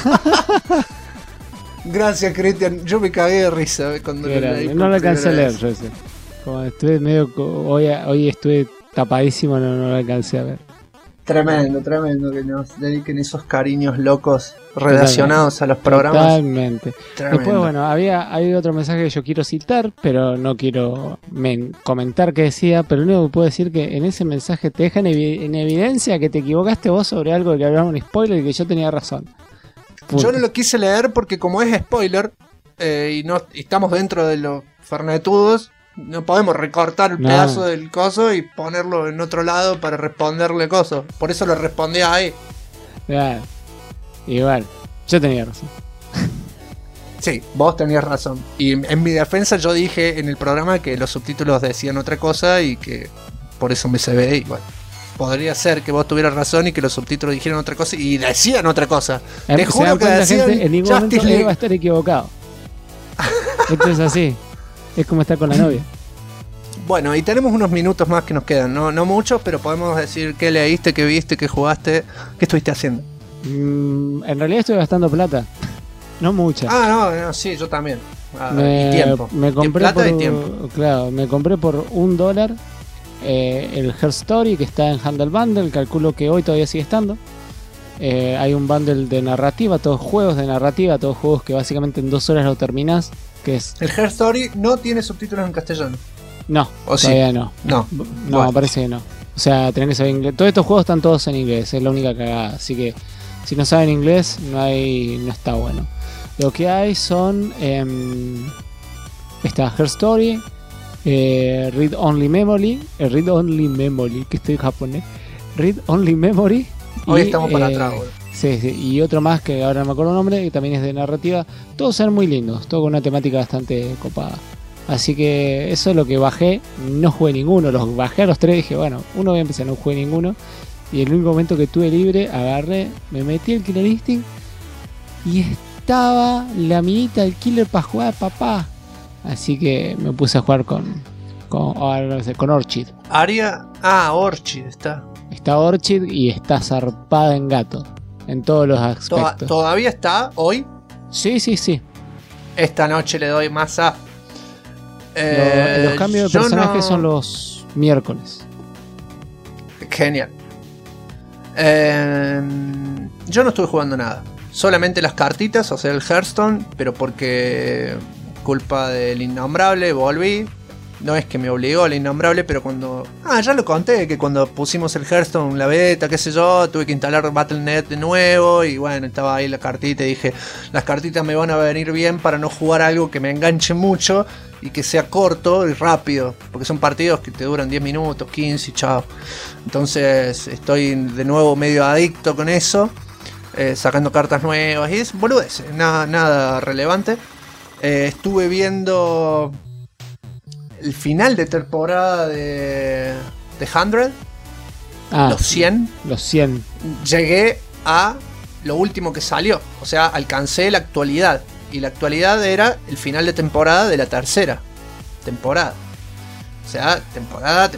Gracias, Cristian, yo me cagué de risa cuando leí. No lo alcancé a leer, yo ese. Como estuve medio hoy estuve tapadísimo, no lo alcancé a ver. Tremendo que nos dediquen esos cariños locos relacionados a los programas. Totalmente. Tremendo. Después, bueno, había otro mensaje que yo quiero citar, pero no quiero comentar qué decía, pero lo único que puedo decir que en ese mensaje te deja en evidencia que te equivocaste vos sobre algo que hablaba un spoiler y que yo tenía razón. Punto. Yo no lo quise leer porque como es spoiler y estamos dentro de los fernetudos, no podemos recortar el pedazo del coso y ponerlo en otro lado para responderle coso. Por eso lo respondí ahí. Claro. Igual, yo tenía razón. Sí, vos tenías razón. Y en mi defensa yo dije en el programa que los subtítulos decían otra cosa y que por eso me se ve igual. Podría ser que vos tuvieras razón y que los subtítulos dijeran otra cosa y decían otra cosa. Te juro que decían gente, en ningún momento él va a estar equivocado. Esto es así. Es como estar con la novia. Bueno, y tenemos unos minutos más que nos quedan. No muchos, pero podemos decir qué leíste, qué viste, qué jugaste, qué estuviste haciendo. En realidad estoy gastando plata. No mucha. No, sí, yo también. Y tiempo. Me compré plata por, y tiempo. Claro, me compré por $1 el Her Story que está en Handle Bundle. Calculo que hoy todavía sigue estando. Hay un bundle de narrativa, todos juegos de narrativa, todos juegos que básicamente en 2 horas lo terminás. Que es... El Her Story no tiene subtítulos en castellano. No, ¿o todavía sí? No, bueno. Me parece que no. O sea, tenés que saber inglés. Todos estos juegos están todos en inglés, es la única cagada. Así que si no saben inglés, no está bueno. Lo que hay son está Her Story, Read Only Memory, que estoy en japonés. Read Only Memory. Hoy estamos para atrás, boludo. Sí, y otro más que ahora no me acuerdo el nombre, que también es de narrativa. Todos son muy lindos, todo con una temática bastante copada. Así que eso es lo que bajé. No jugué ninguno, los bajé a los 3. Dije, bueno, uno voy a empezar, no jugué ninguno. Y el único momento que tuve libre, agarré, me metí el Killer Instinct y estaba la amiguita del Killer para jugar a papá. Así que me puse a jugar con Orchid. Orchid está. Está Orchid y está zarpada en gato. En todos los aspectos. ¿Todavía está hoy? Sí. Esta noche le doy más a... los cambios de personajes son los miércoles. Genial. Yo no estuve jugando nada. Solamente las cartitas, o sea el Hearthstone. Pero porque culpa del Innombrable volví. No es que me obligó el Innombrable, pero cuando... ya lo conté, que cuando pusimos el Hearthstone, la beta, qué sé yo, tuve que instalar Battle.net de nuevo y bueno, estaba ahí la cartita y dije, las cartitas me van a venir bien para no jugar algo que me enganche mucho y que sea corto y rápido, porque son partidos que te duran 10 minutos, 15 y chao. Entonces estoy de nuevo medio adicto con eso, sacando cartas nuevas y es boludez, nada relevante. Estuve viendo... el final de temporada de 100, los 100. Llegué a lo último que salió, o sea, alcancé la actualidad. Y la actualidad era el final de temporada de la tercera temporada. O sea, temporada.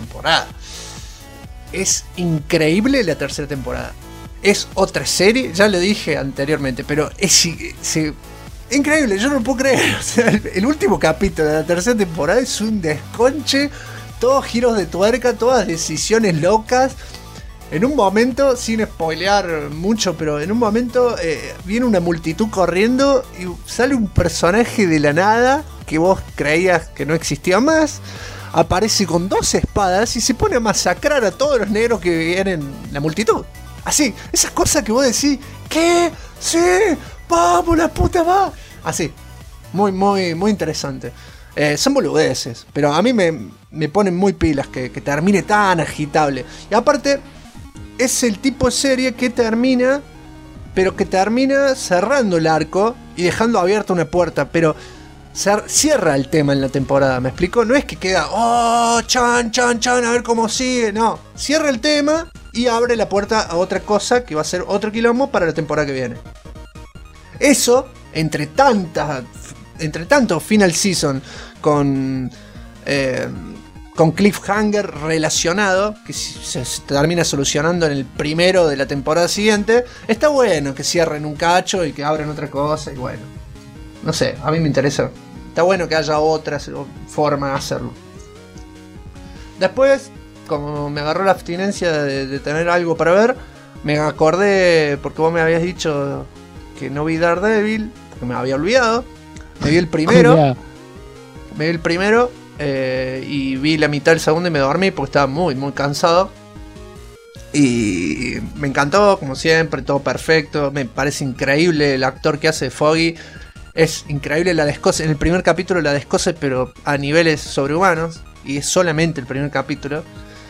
Es increíble la tercera temporada. Es otra serie, ya lo dije anteriormente, pero es increíble, yo no lo puedo creer. O sea, el último capítulo de la tercera temporada es un desconche, todos giros de tuerca, todas decisiones locas. En un momento, sin spoilear mucho, pero en un momento viene una multitud corriendo y sale un personaje de la nada que vos creías que no existía más. Aparece con 2 espadas y se pone a masacrar a todos los negros que vienen en la multitud. Así, esas cosas que vos decís, ¿qué? ¡Sí! ¡Vamos, la puta va! Así. Muy, muy, muy interesante. Son boludeces, pero a mí me ponen muy pilas que termine tan agitable. Y aparte, es el tipo de serie que termina, pero que termina cerrando el arco y dejando abierta una puerta, pero cierra el tema en la temporada, ¿me explico? No es que queda, chan, a ver cómo sigue, no. Cierra el tema y abre la puerta a otra cosa que va a ser otro quilombo para la temporada que viene. Eso, entre tanto final season con cliffhanger relacionado que se termina solucionando en el primero de la temporada siguiente, está bueno que cierren un cacho y que abran otra cosa y bueno, no sé, a mí me interesa, está bueno que haya otra forma de hacerlo. Después, como me agarró la abstinencia de tener algo para ver, me acordé, porque vos me habías dicho que no vi Daredevil, porque me había olvidado. Me vi el primero y vi la mitad del segundo y me dormí porque estaba muy, muy cansado. Y me encantó, como siempre, todo perfecto. Me parece increíble el actor que hace Foggy. Es increíble la descose. En el primer capítulo la descose, pero a niveles sobrehumanos. Y es solamente el primer capítulo.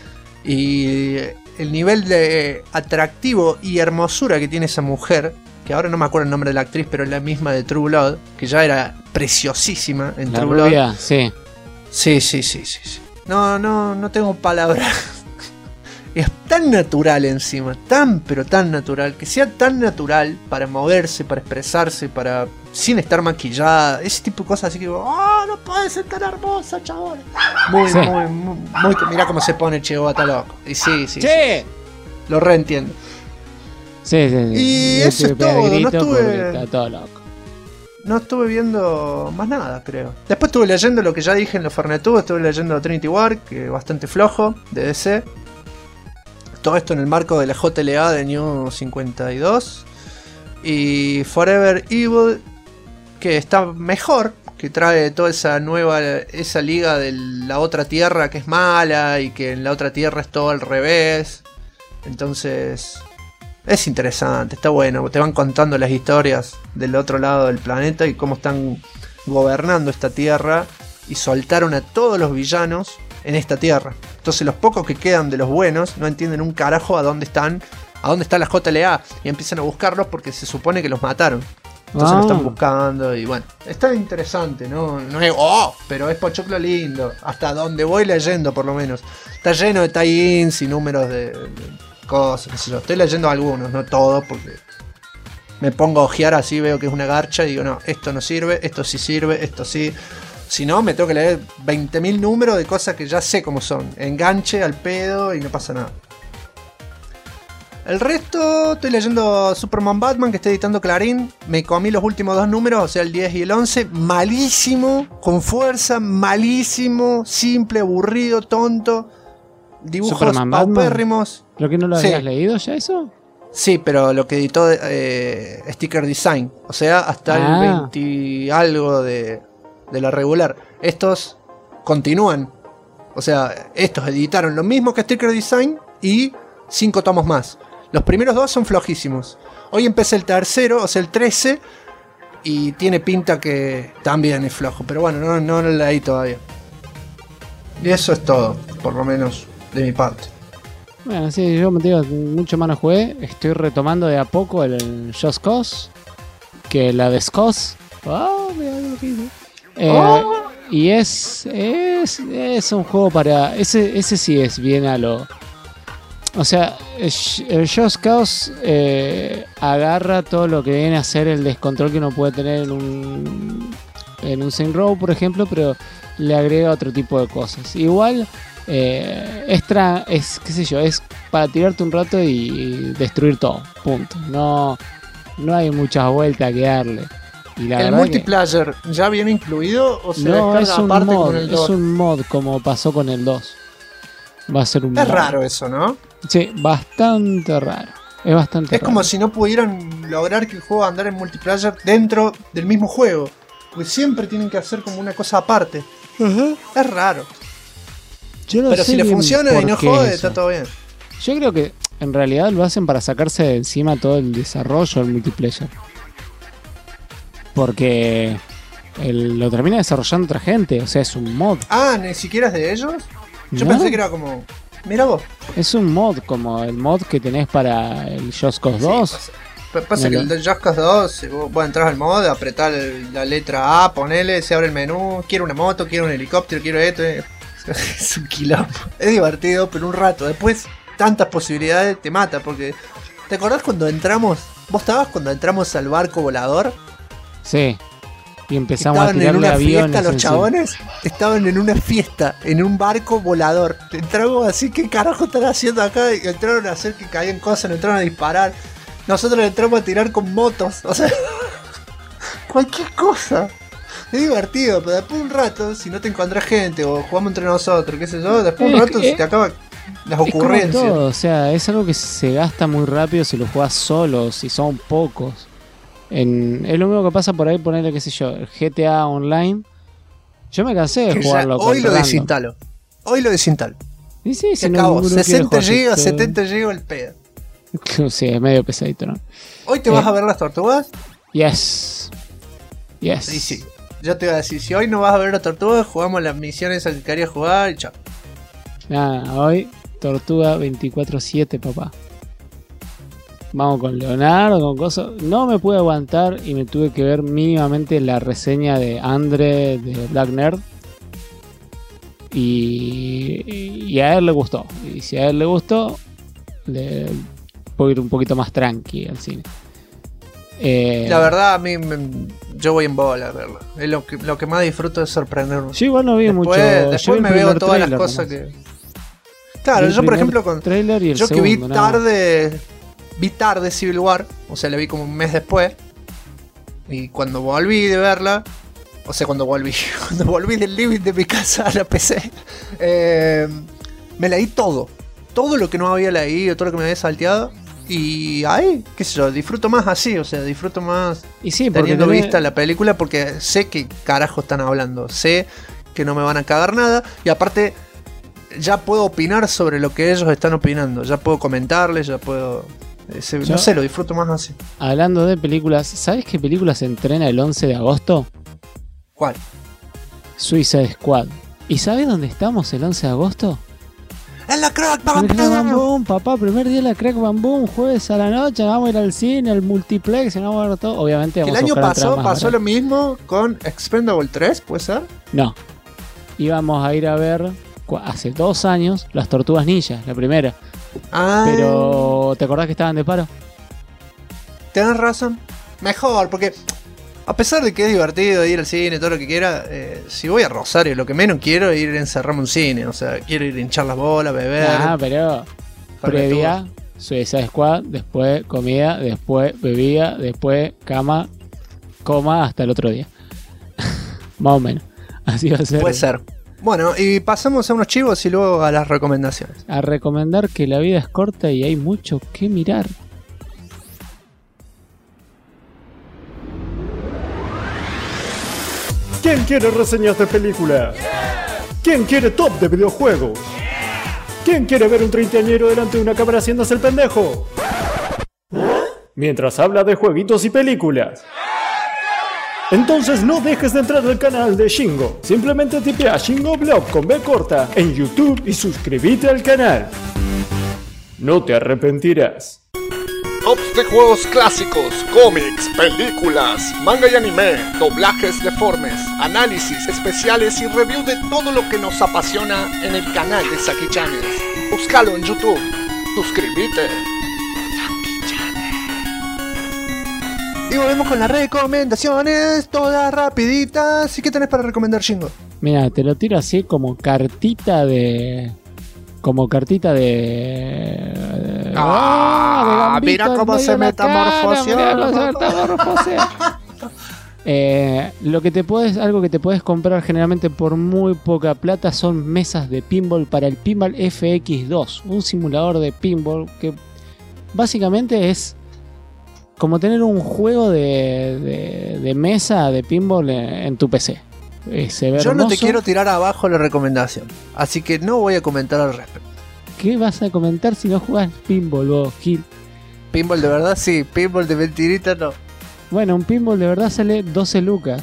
Y el nivel de atractivo y hermosura que tiene esa mujer, que ahora no me acuerdo el nombre de la actriz, pero es la misma de True Blood, que ya era preciosísima en True Blood. Sí. Sí. No tengo palabras. Es tan natural encima, pero tan natural, que sea tan natural para moverse, para expresarse, sin estar maquillada, ese tipo de cosas así que no puede ser tan hermosa, chabón. Muy, mirá cómo se pone Cheo, está loco. Y sí. Lo reentiendo. Sí. Y eso es todo, está todo loco. No estuve viendo más nada, creo. Después estuve leyendo lo que ya dije en los Fernetudos, estuve leyendo Trinity War, que es bastante flojo, de DC. Todo esto en el marco de la JLA de New 52. Y Forever Evil, que está mejor, que trae toda esa liga de la otra tierra que es mala y que en la otra tierra es todo al revés. Entonces es interesante, está bueno, te van contando las historias del otro lado del planeta y cómo están gobernando esta tierra y soltaron a todos los villanos en esta tierra. Entonces los pocos que quedan de los buenos no entienden un carajo a dónde está la JLA y empiezan a buscarlos porque se supone que los mataron. Entonces lo están buscando y bueno, está interesante, no es pero es pochoclo lindo, hasta donde voy leyendo por lo menos. Está lleno de tie-ins y números de cosas, qué sé yo. Estoy leyendo algunos, no todos, porque me pongo a ojear así, veo que es una garcha y digo, no, esto no sirve, esto sí sirve, esto sí. Si no, me tengo que leer 20.000 números de cosas que ya sé cómo son. Enganche al pedo y no pasa nada. El resto, estoy leyendo Superman Batman, que está editando Clarín. Me comí los últimos 2 números, o sea, el 10 y el 11. Malísimo, con fuerza, malísimo, simple, aburrido, tonto. Dibujos paupérrimos. ¿Pero que no lo habías leído ya eso? Sí, pero lo que editó Sticker Design. O sea, hasta el 20 y algo de la regular. Estos continúan. O sea, estos editaron lo mismo que Sticker Design y 5 tomos más. Los primeros 2 son flojísimos. Hoy empecé el tercero, o sea el 13, y tiene pinta que también es flojo. Pero bueno, no lo leí todavía. Y eso es todo, por lo menos de mi parte. Bueno, sí, yo me digo, mucho más no jugué. Estoy retomando de a poco el Just Cause, que la de Scos. Mira lo que hice. Y es un juego para... Ese sí es bien a lo... O sea, el Just Cause agarra todo lo que viene a ser el descontrol que uno puede tener en un Saints Row, por ejemplo, pero le agrega otro tipo de cosas. Igual es qué sé yo, es para tirarte un rato y destruir todo, punto. No hay muchas vueltas que darle. Y la ¿El multiplayer ya viene incluido o se descarga aparte con el 2? Es un mod como pasó con el 2. Va a ser un mod. Es raro eso, ¿no? Sí, bastante raro. Es bastante raro. Como si no pudieran lograr que el juego andara en multiplayer dentro del mismo juego. Porque siempre tienen que hacer como una cosa aparte. Es raro. Pero si le funciona y no jode, está todo bien. Yo creo que en realidad lo hacen para sacarse de encima todo el desarrollo del multiplayer. Porque Lo termina desarrollando otra gente, o sea, es un mod. Ah, ¿ni siquiera es de ellos? Yo ¿No? pensé que era como... Mira vos. Es un mod, como el mod que tenés para el Just Cause 2. Sí, pasa que el de Just Cause 2, vos entras al mod, apretás la letra A, ponele, se abre el menú, quiero una moto, quiero un helicóptero, quiero esto. Es un quilombo. Es divertido, pero un rato. Después, tantas posibilidades te mata, porque... ¿Te acordás cuando entramos? ¿Vos estabas cuando entramos al barco volador? Sí. Y empezamos a Estaban en tirarle una aviones. fiesta los chabones. Estaban en una fiesta, en un barco volador. Entramos así, ¿qué carajo están haciendo acá? Y entraron a hacer que caían cosas, entraron a disparar. Nosotros entramos a tirar con motos. O sea, cualquier cosa. Es divertido, pero después de un rato, si no te encontrás gente o jugamos entre nosotros, qué sé yo, después de un rato se te acaban las ocurrencias. Es como todo, o sea, es algo que se gasta muy rápido si lo jugás solo, si son pocos. Es lo mismo que pasa por ahí, ponerle, qué sé yo, el GTA Online. Yo me cansé de jugarlo. Hoy lo desinstalo. Hoy lo desinstalo. Y sí, se acabó. 60 GB, 70 GB el pedo. Sí, es medio pesadito, ¿no? ¿Hoy te vas a ver las tortugas? Yes. Sí, sí. Yo te iba a decir, si hoy no vas a ver las tortugas, jugamos las misiones que querías jugar y chao. Nada, hoy Tortuga 24/7, papá. Vamos con Leonardo, con cosas. No me pude aguantar y me tuve que ver mínimamente la reseña de Andre de Black Nerd. Y a él le gustó. Y si a él le gustó, puedo ir un poquito más tranqui al cine. La verdad, a mí yo voy en bola a verlo. Es lo que más disfruto es sorprenderme. Yo igual no vi mucho. Después me veo todas las cosas que... Claro, yo por ejemplo con... Yo que vi tarde Civil War, o sea, la vi como un mes después. Y cuando volví de verla, o sea, cuando volví del living de mi casa a la PC, me leí todo lo que no había leído, todo lo que me había salteado. Y ahí, qué sé yo, disfruto más así, o sea, disfruto más teniendo vista la película, porque sé que carajo están hablando, sé que no me van a cagar nada, y aparte ya puedo opinar sobre lo que ellos están opinando, ya puedo comentarles, ya puedo... no sé, lo disfruto más así. Hablando de películas, ¿sabes qué película se estrena el 11 de agosto? ¿Cuál? Suicide Squad. ¿Y sabes dónde estamos el 11 de agosto? ¡En la Crack Bam Boom! Papá, primer día de la Crack Bam Boom, jueves a la noche, vamos a ir al cine, al multiplex, vamos a ver todo. Obviamente vamos el a año pasó barato. Lo mismo con Expendable 3, ¿puede ser? No. Íbamos a ir a ver hace 2 años Las Tortugas Ninja, la primera. Pero, ¿te acordás que estaban de paro? Tenés razón. Mejor, porque a pesar de que es divertido ir al cine, todo lo que quiera, si voy a Rosario, lo que menos quiero es ir a encerrarme un cine. O sea, quiero ir a hinchar las bolas, beber. Pero previa, Suicide Squad, después comida, después bebida, después cama, coma hasta el otro día. Más o menos. Así va a ser. Puede ser. Bueno, y pasamos a unos chivos y luego a las recomendaciones. A recomendar que la vida es corta y hay mucho que mirar. ¿Quién quiere reseñas de películas? ¿Quién quiere top de videojuegos? ¿Quién quiere ver un treintañero delante de una cámara haciéndose el pendejo? Mientras habla de jueguitos y películas. Entonces no dejes de entrar al canal de Shingo. Simplemente tipea Shingo Blog con B corta en YouTube y suscríbete al canal. No te arrepentirás. Tops de juegos clásicos, cómics, películas, manga y anime, doblajes deformes, análisis especiales y review de todo lo que nos apasiona en el canal de Saki Channels. Búscalo en YouTube. Suscríbete. Y volvemos con las recomendaciones, todas rapiditas. ¿Y qué tenés para recomendar, Shingo? Mira, te lo tiro así como cartita de... Mira cómo se metamorfosea. Algo que te puedes comprar generalmente por muy poca plata son mesas de pinball para el Pinball FX2, un simulador de pinball que básicamente es como tener un juego de mesa de pinball en tu PC. Yo no te quiero tirar abajo la recomendación, así que no voy a comentar al respecto. ¿Qué vas a comentar si no jugás pinball vos, Gil? Pinball de verdad sí, pinball de mentirita no. Bueno, un pinball de verdad sale 12 lucas.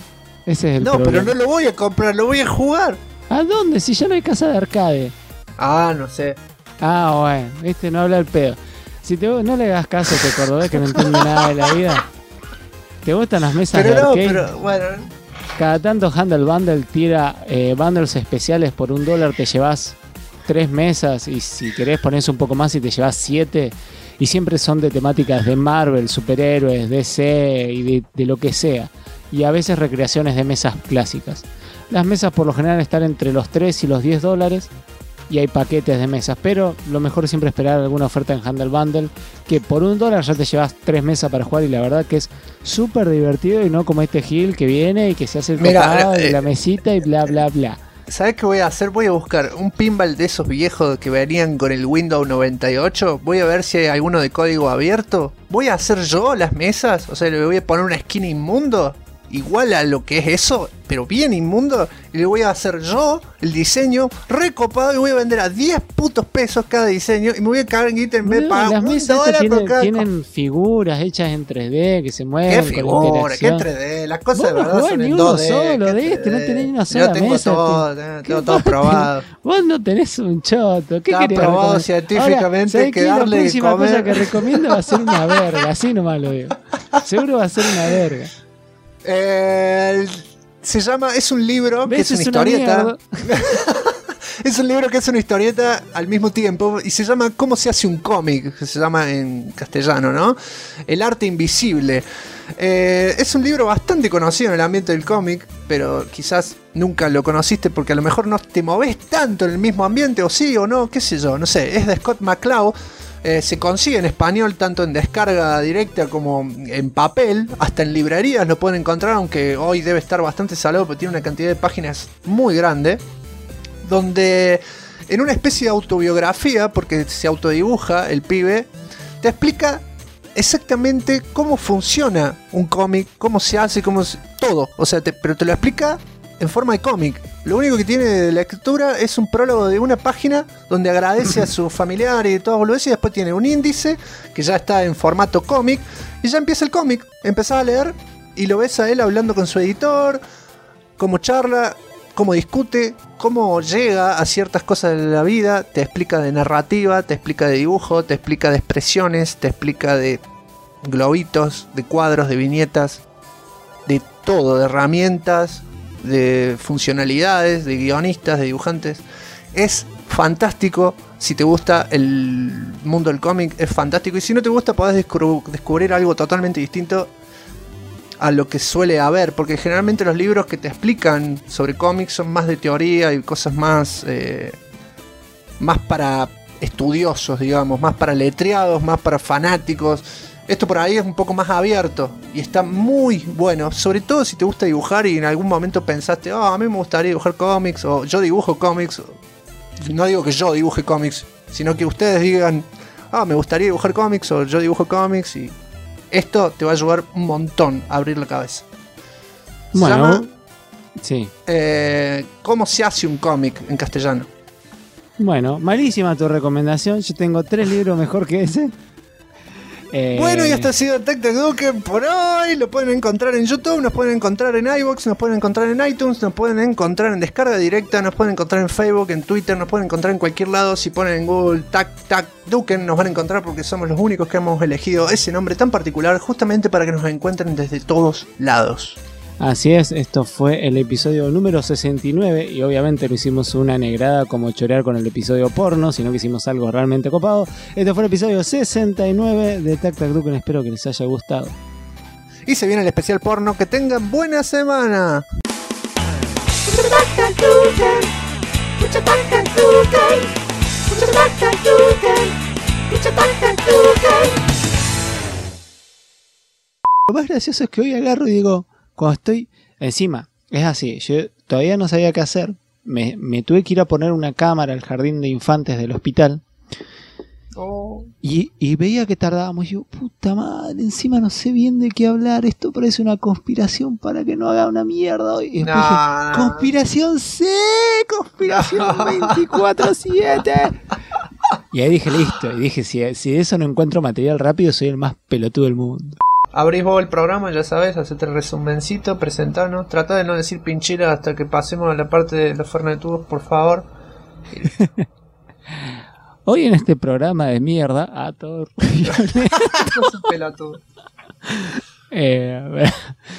Ese es el No, problema. pero no lo voy a comprar, lo voy a jugar. ¿A dónde? Si ya no hay casa de arcade. Ah, no sé. Ah, bueno, viste, no habla el pedo. Si no le hagas caso a este cordobés que no entiende nada de la vida. ¿Te gustan las mesas de Pero no, arcade? pero bueno. Cada tanto Handle Bundle tira bundles especiales por $1, te llevas 3 mesas y si querés ponés un poco más y te llevas 7 y siempre son de temáticas de Marvel, superhéroes, DC y de lo que sea y a veces recreaciones de mesas clásicas. Las mesas por lo general están entre los 3 y los $10 y hay paquetes de mesas, pero lo mejor es siempre esperar alguna oferta en Handle Bundle que por $1 ya te llevas 3 mesas para jugar y la verdad que es súper divertido y no como este Gil que viene y que se hace el copado de la mesita y bla bla bla. ¿Sabes qué voy a hacer? Voy a buscar un pinball de esos viejos que venían con el Windows 98. Voy a ver si hay alguno de código abierto. Voy a hacer yo las mesas. O sea, le voy a poner una skin inmundo. Igual a lo que es eso, pero bien inmundo. Y le voy a hacer yo el diseño recopado y voy a vender a 10 putos pesos cada diseño. Y me voy a cagar en guita en vez de pagar las $1 mesas por cada tienen figuras hechas en 3D que se mueven. ¿Qué figura? ¿Qué 3D? Las cosas de verdad son en 2D. Solo de este, no tenés ni una sola yo tengo mesa. tengo todo probado. Vos no tenés un choto. ¿Qué Está querés probado recomendar? científicamente Ahora, que darle la de próxima comer. cosa que recomiendo va a ser una verga. Así nomás lo digo. Seguro va a ser una verga. Se llama, es un libro que ¿Ves? es una historieta. Es un libro que es una historieta al mismo tiempo y se llama ¿Cómo se hace un cómic? Se llama en castellano, ¿no? El arte invisible. Es un libro bastante conocido en el ambiente del cómic, pero quizás nunca lo conociste porque a lo mejor no te movés tanto en el mismo ambiente, o sí o no, qué sé yo, no sé. Es de Scott McCloud. Se consigue en español tanto en descarga directa como en papel, hasta en librerías lo pueden encontrar, aunque hoy debe estar bastante salado porque tiene una cantidad de páginas muy grande, donde en una especie de autobiografía, porque se autodibuja el pibe, te explica exactamente cómo funciona un cómic, cómo se hace, todo, o sea, pero te lo explica en forma de cómic. Lo único que tiene de lectura es un prólogo de una página donde agradece a su familiar y todo boludez, y después tiene un índice que ya está en formato cómic y ya empieza el cómic. Empezás a leer y lo ves a él hablando con su editor, cómo charla, cómo discute, cómo llega a ciertas cosas de la vida. Te explica de narrativa, te explica de dibujo, te explica de expresiones, te explica de globitos, de cuadros, de viñetas, de todo, de herramientas, de funcionalidades, de guionistas, de dibujantes. Es fantástico. Si te gusta el mundo del cómic, es fantástico. Y si no te gusta, podés descubrir algo totalmente distinto a lo que suele haber, porque generalmente los libros que te explican sobre cómics son más de teoría y cosas más para estudiosos, digamos, más para letreados, más para fanáticos. Esto por ahí es un poco más abierto y está muy bueno, sobre todo si te gusta dibujar y en algún momento pensaste, a mí me gustaría dibujar cómics, o yo dibujo cómics. No digo que yo dibuje cómics, sino que ustedes digan, me gustaría dibujar cómics, o yo dibujo cómics, y esto te va a ayudar un montón a abrir la cabeza. Se llama, sí. ¿Cómo se hace un cómic en castellano? Bueno, malísima tu recomendación. Yo tengo 3 libros mejor que ese. Bueno, y esto ha sido Tac Tac Duken por hoy. Lo pueden encontrar en YouTube, nos pueden encontrar en iVoox, nos pueden encontrar en iTunes, nos pueden encontrar en descarga directa, nos pueden encontrar en Facebook, en Twitter, nos pueden encontrar en cualquier lado. Si ponen en Google Tac Tac Duken, nos van a encontrar porque somos los únicos que hemos elegido ese nombre tan particular justamente para que nos encuentren desde todos lados. Así es, esto fue el episodio número 69 y obviamente no hicimos una negrada como chorear con el episodio porno, sino que hicimos algo realmente copado. Este fue el episodio 69 de Tac Tac Duken, espero que les haya gustado. Y se viene el especial porno, que tengan buena semana. Lo más gracioso es que hoy agarro y digo, cuando estoy encima, es así, yo todavía no sabía qué hacer, me tuve que ir a poner una cámara al jardín de infantes del hospital y veía que tardábamos. Y yo, puta madre, encima no sé bien de qué hablar, esto parece una conspiración para que no haga una mierda hoy. Y después dije, conspiración C, conspiración 24/7. Y ahí dije, listo, y dije, si de eso no encuentro material rápido, soy el más pelotudo del mundo. abrís vos el programa, ya sabes, hacete el resumencito, presentanos. Trata de no decir pinchera hasta que pasemos a la parte de los fernetudos, por favor. Hoy en este programa de mierda, a todo No se pela todo. a ver.